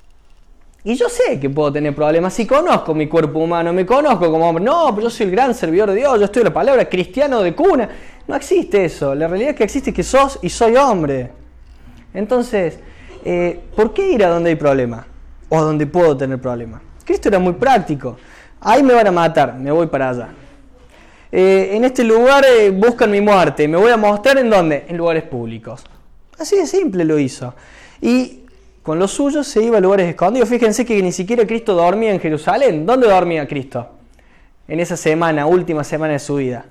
Y yo sé que puedo tener problemas, si conozco mi cuerpo humano, me conozco como hombre. No, pero yo soy el gran servidor de Dios, yo estoy en la palabra, cristiano de cuna. No existe eso, la realidad que existe es que sos y soy hombre. Entonces, eh, ¿por qué ir a donde hay problema? O a donde puedo tener problemas. Cristo era muy práctico. Ahí me van a matar, me voy para allá. Eh, en este lugar eh, buscan mi muerte, me voy a mostrar en dónde, en lugares públicos. Así de simple lo hizo. Y con los suyos se iba a lugares escondidos. Fíjense que ni siquiera Cristo dormía en Jerusalén. ¿Dónde dormía Cristo? En esa semana, última semana de su vida.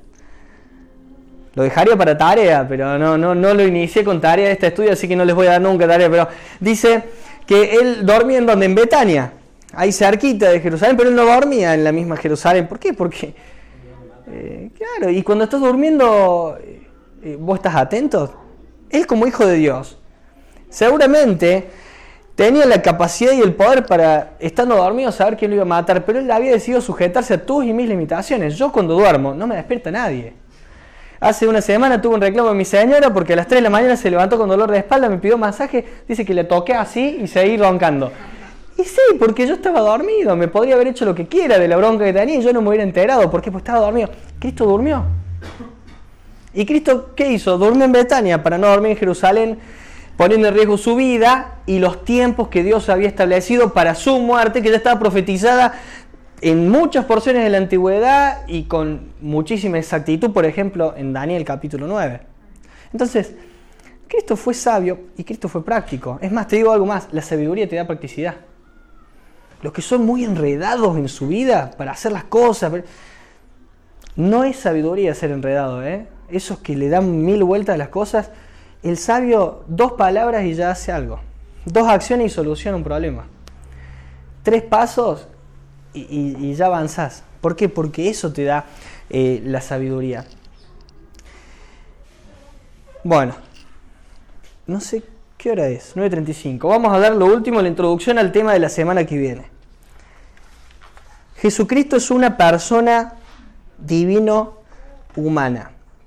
Lo dejaría para tarea, pero no, no, no lo inicié con tarea de este estudio, así que no les voy a dar nunca tarea. Pero dice que él dormía en donde, en Betania, ahí cerquita de Jerusalén, pero él no dormía en la misma Jerusalén. ¿Por qué? Porque, eh, claro, y cuando estás durmiendo, eh, ¿vos estás atento? Él como hijo de Dios, seguramente tenía la capacidad y el poder para, estando dormido, saber quién lo iba a matar, pero él había decidido sujetarse a tus y mis limitaciones. Yo cuando duermo no me despierta nadie. Hace una semana tuve un reclamo de mi señora porque a las tres de la mañana se levantó con dolor de espalda, me pidió masaje, dice que le toqué así y seguí roncando. Y sí, porque yo estaba dormido, me podría haber hecho lo que quiera de la bronca que tenía y yo no me hubiera enterado. ¿Por qué? Pues estaba dormido. Cristo durmió. ¿Y Cristo qué hizo? Durmió en Betania para no dormir en Jerusalén, poniendo en riesgo su vida y los tiempos que Dios había establecido para su muerte, que ya estaba profetizada en muchas porciones de la antigüedad y con muchísima exactitud, por ejemplo, en Daniel capítulo nueve. Entonces, Cristo fue sabio y Cristo fue práctico. Es más, te digo algo más, la sabiduría te da practicidad. Los que son muy enredados en su vida para hacer las cosas, no es sabiduría ser enredado, ¿eh? Esos que le dan mil vueltas a las cosas, el sabio, dos palabras y ya hace algo. Dos acciones y soluciona un problema. Tres pasos y, y, y ya avanzás. ¿Por qué? Porque eso te da eh, la sabiduría. Bueno, no sé qué hora es, nueve treinta y cinco. Vamos a dar lo último, la introducción al tema de la semana que viene. Jesucristo es una persona divino-humana.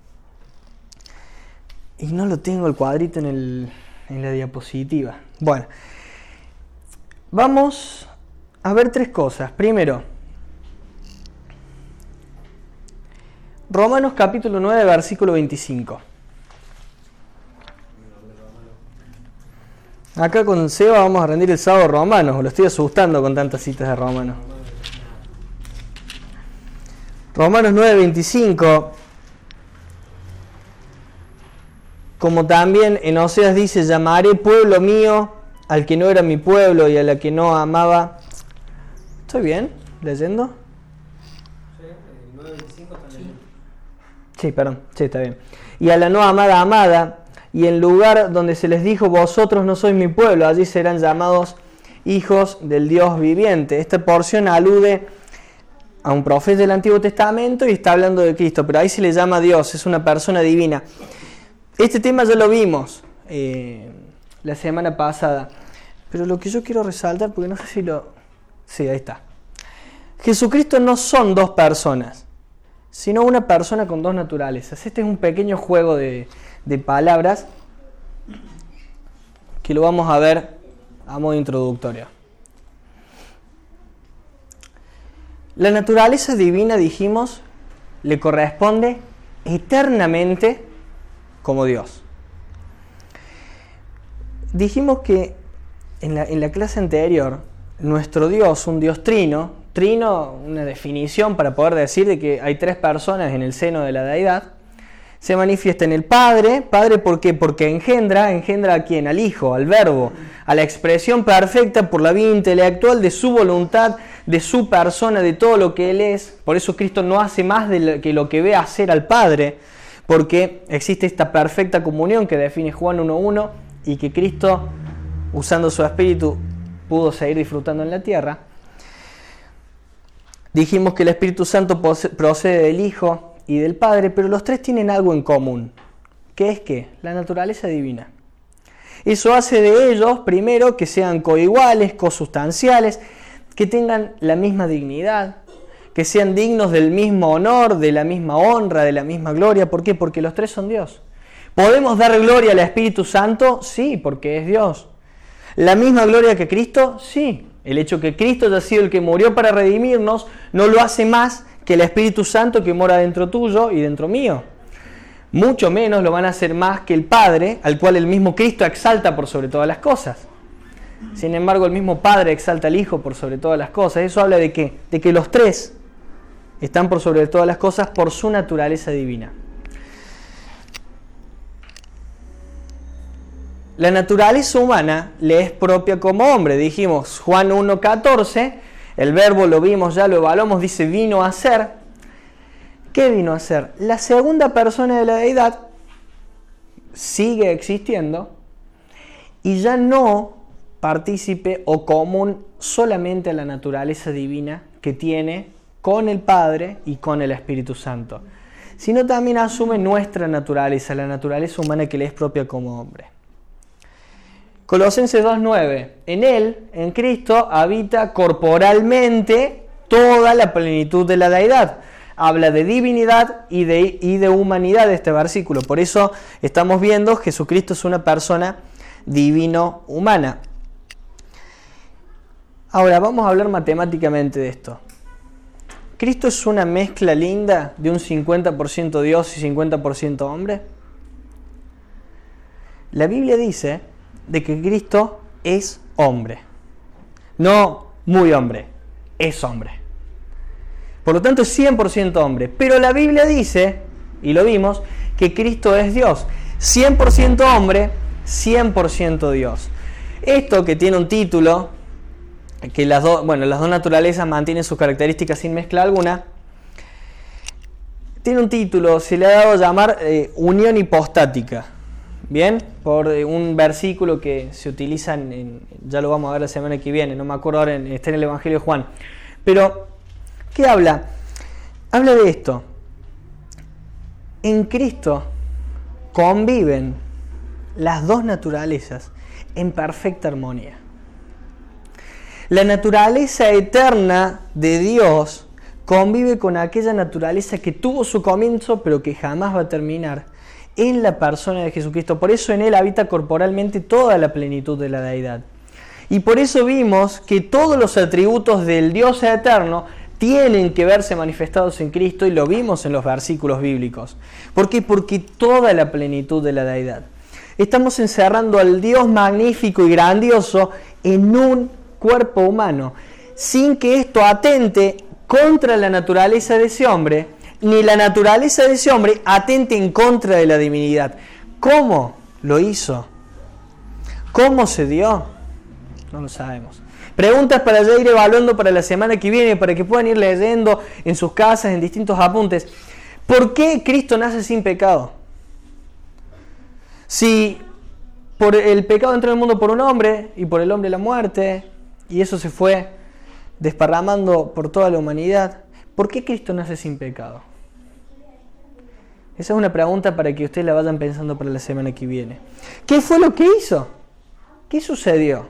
Y no lo tengo el cuadrito en, el, en la diapositiva. Bueno, vamos a ver tres cosas. Primero, Romanos capítulo nueve, versículo veinticinco. Acá con Seba vamos a rendir el sábado Romanos. Lo estoy asustando con tantas citas de Romanos. Romanos nueve, veinticinco. Como también en Oseas dice, llamaré pueblo mío al que no era mi pueblo y a la que no amaba. ¿Estoy bien leyendo? Sí, el nueve veinticinco está leyendo. Sí, perdón, sí, está bien. Y a la no amada, amada, y en lugar donde se les dijo, vosotros no sois mi pueblo, allí serán llamados hijos del Dios viviente. Esta porción alude a un profeta del Antiguo Testamento y está hablando de Cristo, pero ahí se le llama Dios, es una persona divina. Este tema ya lo vimos eh, la semana pasada, pero lo que yo quiero resaltar, porque no sé si lo... Sí, ahí está. Jesucristo no son dos personas, sino una persona con dos naturalezas. Este es un pequeño juego de, de palabras que lo vamos a ver a modo introductorio. La naturaleza divina, dijimos, le corresponde eternamente como Dios. Dijimos que en la, en la clase anterior, nuestro Dios, un Dios trino, trino, una definición para poder decir de que hay tres personas en el seno de la deidad, se manifiesta en el Padre. Padre, ¿por qué? Porque engendra, engendra a quién, al Hijo, al Verbo, a la expresión perfecta por la vía intelectual de su voluntad, de su persona, de todo lo que Él es. Por eso Cristo no hace más de lo que, lo que ve hacer al Padre, porque existe esta perfecta comunión que define Juan uno uno y que Cristo, usando su Espíritu, pudo seguir disfrutando en la tierra. Dijimos que el Espíritu Santo procede del Hijo y del Padre, pero los tres tienen algo en común. ¿Qué es qué? La naturaleza divina. Eso hace de ellos, primero, que sean coiguales, cosustanciales, que tengan la misma dignidad, que sean dignos del mismo honor, de la misma honra, de la misma gloria. ¿Por qué? Porque los tres son Dios. ¿Podemos dar gloria al Espíritu Santo? Sí, porque es Dios. ¿La misma gloria que Cristo? Sí. El hecho que Cristo haya sido el que murió para redimirnos no lo hace más que el Espíritu Santo que mora dentro tuyo y dentro mío. Mucho menos lo van a hacer más que el Padre, al cual el mismo Cristo exalta por sobre todas las cosas. Sin embargo, el mismo Padre exalta al Hijo por sobre todas las cosas. Eso habla de que, de que los tres están por sobre todas las cosas por su naturaleza divina. La naturaleza humana le es propia como hombre. Dijimos Juan uno catorce, el verbo lo vimos ya, lo evaluamos, dice vino a ser. ¿Qué vino a ser? La segunda persona de la deidad sigue existiendo y ya no partícipe o común solamente a la naturaleza divina que tiene con el Padre y con el Espíritu Santo, sino también asume nuestra naturaleza, la naturaleza humana que le es propia como hombre. Colosenses dos nueve. En Él, en Cristo, habita corporalmente toda la plenitud de la deidad. Habla de divinidad y de, y de humanidad este versículo. Por eso estamos viendo que Jesucristo es una persona divino-humana. Ahora vamos a hablar matemáticamente de esto. ¿Cristo es una mezcla linda de un cincuenta por ciento Dios y cincuenta por ciento hombre? La Biblia dice de que Cristo es hombre. No muy hombre, es hombre. Por lo tanto es cien por ciento hombre. Pero la Biblia dice, y lo vimos, que Cristo es Dios. cien por ciento hombre, cien por ciento Dios. Esto que tiene un título, que las dos, bueno, las dos naturalezas mantienen sus características sin mezcla alguna, tiene un título, se le ha dado a llamar eh, unión hipostática. Bien, por eh, un versículo que se utiliza en, en, ya lo vamos a ver la semana que viene, no me acuerdo ahora, en, está en el Evangelio de Juan. Pero, ¿qué habla? Habla de esto. En Cristo conviven las dos naturalezas en perfecta armonía. La naturaleza eterna de Dios convive con aquella naturaleza que tuvo su comienzo pero que jamás va a terminar en la persona de Jesucristo. Por eso en Él habita corporalmente toda la plenitud de la deidad. Y por eso vimos que todos los atributos del Dios eterno tienen que verse manifestados en Cristo, y lo vimos en los versículos bíblicos. ¿Por qué? Porque toda la plenitud de la deidad. Estamos encerrando al Dios magnífico y grandioso en un cuerpo humano, sin que esto atente contra la naturaleza de ese hombre, ni la naturaleza de ese hombre atente en contra de la divinidad. ¿Cómo lo hizo? ¿Cómo se dio? No lo sabemos. Preguntas para ya ir evaluando para la semana que viene, para que puedan ir leyendo en sus casas, en distintos apuntes. ¿Por qué Cristo nace sin pecado? Si por el pecado entró en el mundo por un hombre, y por el hombre la muerte, y eso se fue desparramando por toda la humanidad, ¿por qué Cristo nace sin pecado? Esa es una pregunta para que ustedes la vayan pensando para la semana que viene. ¿Qué fue lo que hizo? ¿Qué sucedió?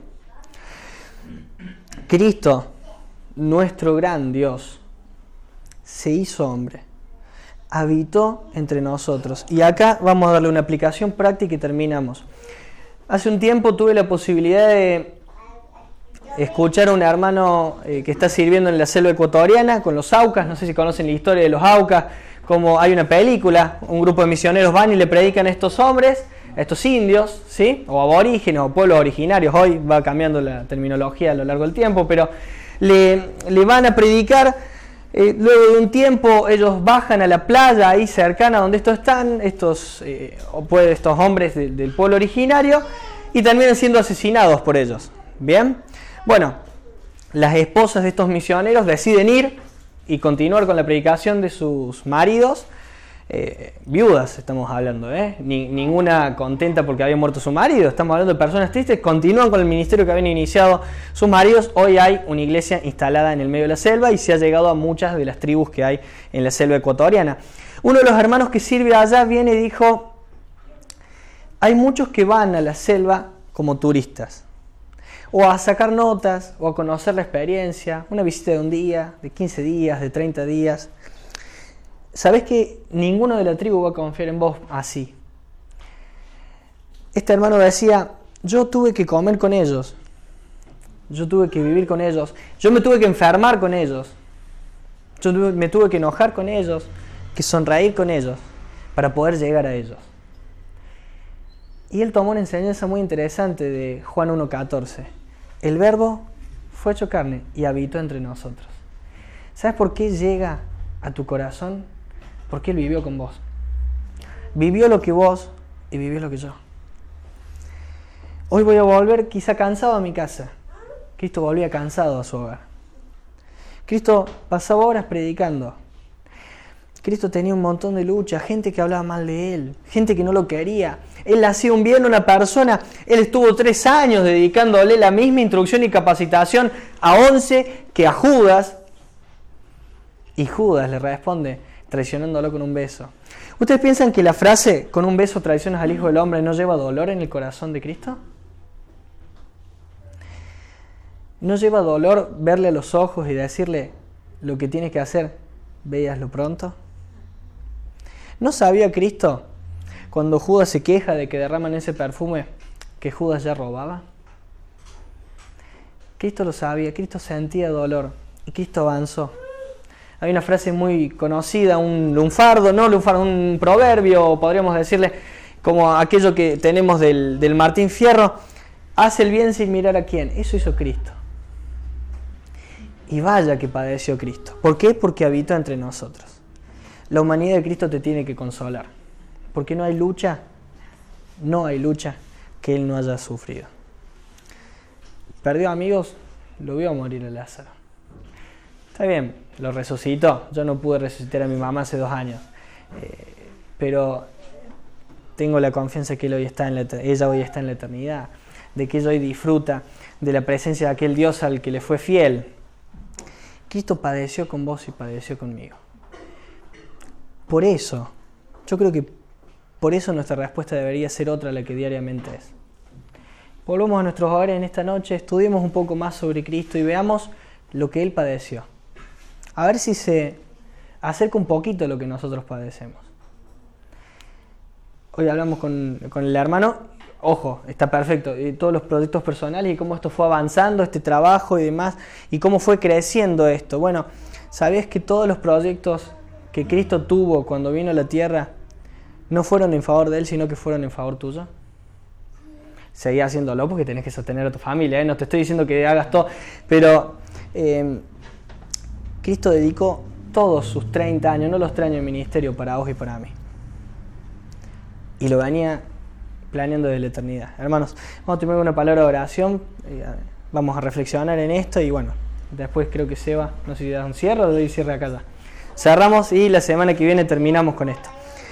Cristo, nuestro gran Dios, se hizo hombre, habitó entre nosotros. Y acá vamos a darle una aplicación práctica y terminamos. Hace un tiempo tuve la posibilidad de escuchar a un hermano eh, que está sirviendo en la selva ecuatoriana con los Aucas. No sé si conocen la historia de los Aucas, como hay una película, un grupo de misioneros van y le predican a estos hombres, a estos indios, ¿sí? O aborígenes o pueblos originarios. Hoy va cambiando la terminología a lo largo del tiempo, pero le, le van a predicar. Eh, luego de un tiempo ellos bajan a la playa ahí cercana donde estos están, estos, eh, o puede, estos hombres de, del pueblo originario, y terminan siendo asesinados por ellos. Bien, bueno, las esposas de estos misioneros deciden ir y continuar con la predicación de sus maridos, eh, viudas estamos hablando, ¿eh? Ni, ninguna contenta porque había muerto su marido, estamos hablando de personas tristes, continúan con el ministerio que habían iniciado sus maridos. Hoy hay una iglesia instalada en el medio de la selva y se ha llegado a muchas de las tribus que hay en la selva ecuatoriana. Uno de los hermanos que sirve allá viene y dijo: hay muchos que van a la selva como turistas, o a sacar notas, o a conocer la experiencia, una visita de un día, de quince días, de treinta días. ¿Sabés que ninguno de la tribu va a confiar en vos así? Este hermano decía: yo tuve que comer con ellos, yo tuve que vivir con ellos, yo me tuve que enfermar con ellos, yo me tuve que enojar con ellos, que sonreír con ellos, para poder llegar a ellos. Y él tomó una enseñanza muy interesante de Juan uno catorce. El Verbo fue hecho carne y habitó entre nosotros. ¿Sabes por qué llega a tu corazón? Porque Él vivió con vos. Vivió lo que vos y vivió lo que yo. Hoy voy a volver quizá cansado a mi casa. Cristo volvía cansado a su hogar. Cristo pasaba horas predicando. Cristo tenía un montón de lucha, gente que hablaba mal de Él, gente que no lo quería. Él hacía un bien a una persona. Él estuvo tres años dedicándole la misma instrucción y capacitación a once que a Judas. Y Judas le responde traicionándolo con un beso. ¿Ustedes piensan que la frase "con un beso traicionas al Hijo del Hombre" no lleva dolor en el corazón de Cristo? ¿No lleva dolor verle a los ojos y decirle lo que tiene que hacer, véaslo pronto? ¿No sabía Cristo, cuando Judas se queja de que derraman ese perfume, que Judas ya robaba? Cristo lo sabía, Cristo sentía dolor y Cristo avanzó. Hay una frase muy conocida, un lunfardo, no lunfardo, un proverbio, podríamos decirle, como aquello que tenemos del, del Martín Fierro: hace el bien sin mirar a quién. Eso hizo Cristo. Y vaya que padeció Cristo. ¿Por qué? Porque habitó entre nosotros. La humanidad de Cristo te tiene que consolar. Porque no hay lucha, no hay lucha que Él no haya sufrido. Perdió amigos, lo vio morir a Lázaro. Está bien, lo resucitó. Yo no pude resucitar a mi mamá hace dos años. Eh, pero tengo la confianza que él hoy está en la, ella hoy está en la eternidad. De que ella hoy disfruta de la presencia de aquel Dios al que le fue fiel. Cristo padeció con vos y padeció conmigo. Por eso, yo creo que por eso nuestra respuesta debería ser otra a la que diariamente es. Volvamos a nuestros hogares en esta noche, estudiemos un poco más sobre Cristo y veamos lo que Él padeció. A ver si se acerca un poquito a lo que nosotros padecemos. Hoy hablamos con, con el hermano, ojo, está perfecto, y todos los proyectos personales y cómo esto fue avanzando, este trabajo y demás, y cómo fue creciendo esto. Bueno, ¿sabías que todos los proyectos que Cristo tuvo cuando vino a la tierra no fueron en favor de Él, sino que fueron en favor tuyo? Seguí haciéndolo porque tenés que sostener a tu familia, ¿eh? No te estoy diciendo que hagas todo, pero eh, Cristo dedicó todos sus treinta años, no los tres años de ministerio, para vos y para mí. Y lo venía planeando desde la eternidad. Hermanos, vamos a terminar una palabra de oración, vamos a reflexionar en esto y bueno, después creo que Seba, no sé si da un cierre o doy cierre acá ya. Cerramos y la semana que viene terminamos con esto.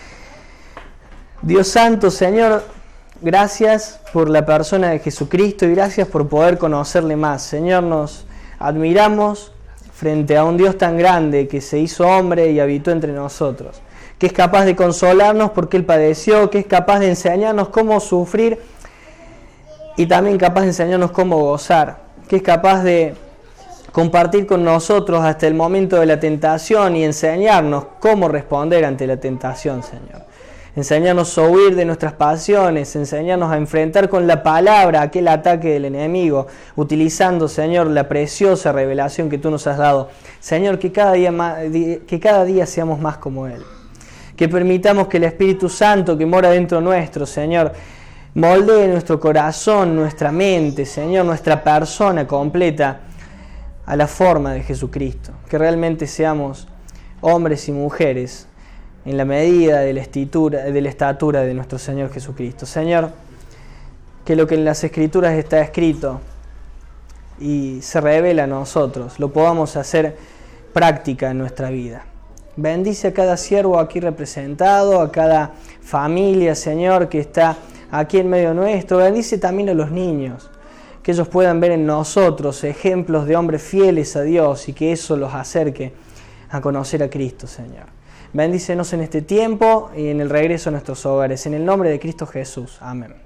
Dios Santo, Señor, gracias por la persona de Jesucristo y gracias por poder conocerle más. Señor, nos admiramos frente a un Dios tan grande que se hizo hombre y habitó entre nosotros, que es capaz de consolarnos porque Él padeció, que es capaz de enseñarnos cómo sufrir y también capaz de enseñarnos cómo gozar, que es capaz de compartir con nosotros hasta el momento de la tentación y enseñarnos cómo responder ante la tentación, Señor. Enseñarnos a huir de nuestras pasiones, enseñarnos a enfrentar con la palabra aquel ataque del enemigo, utilizando, Señor, la preciosa revelación que Tú nos has dado. Señor, que cada día, más, que cada día seamos más como Él. Que permitamos que el Espíritu Santo que mora dentro nuestro, Señor, moldee nuestro corazón, nuestra mente, Señor, nuestra persona completa a la forma de Jesucristo. Que realmente seamos hombres y mujeres en la medida de la estatura, de la estatura de nuestro Señor Jesucristo. Señor, que lo que en las Escrituras está escrito y se revela a nosotros, lo podamos hacer práctica en nuestra vida. Bendice a cada siervo aquí representado, a cada familia, Señor, que está aquí en medio nuestro. Bendice también a los niños, que ellos puedan ver en nosotros ejemplos de hombres fieles a Dios y que eso los acerque a conocer a Cristo, Señor. Bendícenos en este tiempo y en el regreso a nuestros hogares. En el nombre de Cristo Jesús. Amén.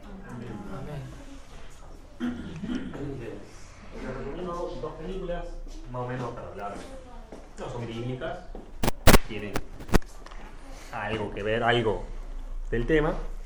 Les recomiendo dos películas, más o menos para hablar. No son bíblicas, tienen algo que ver, algo del tema.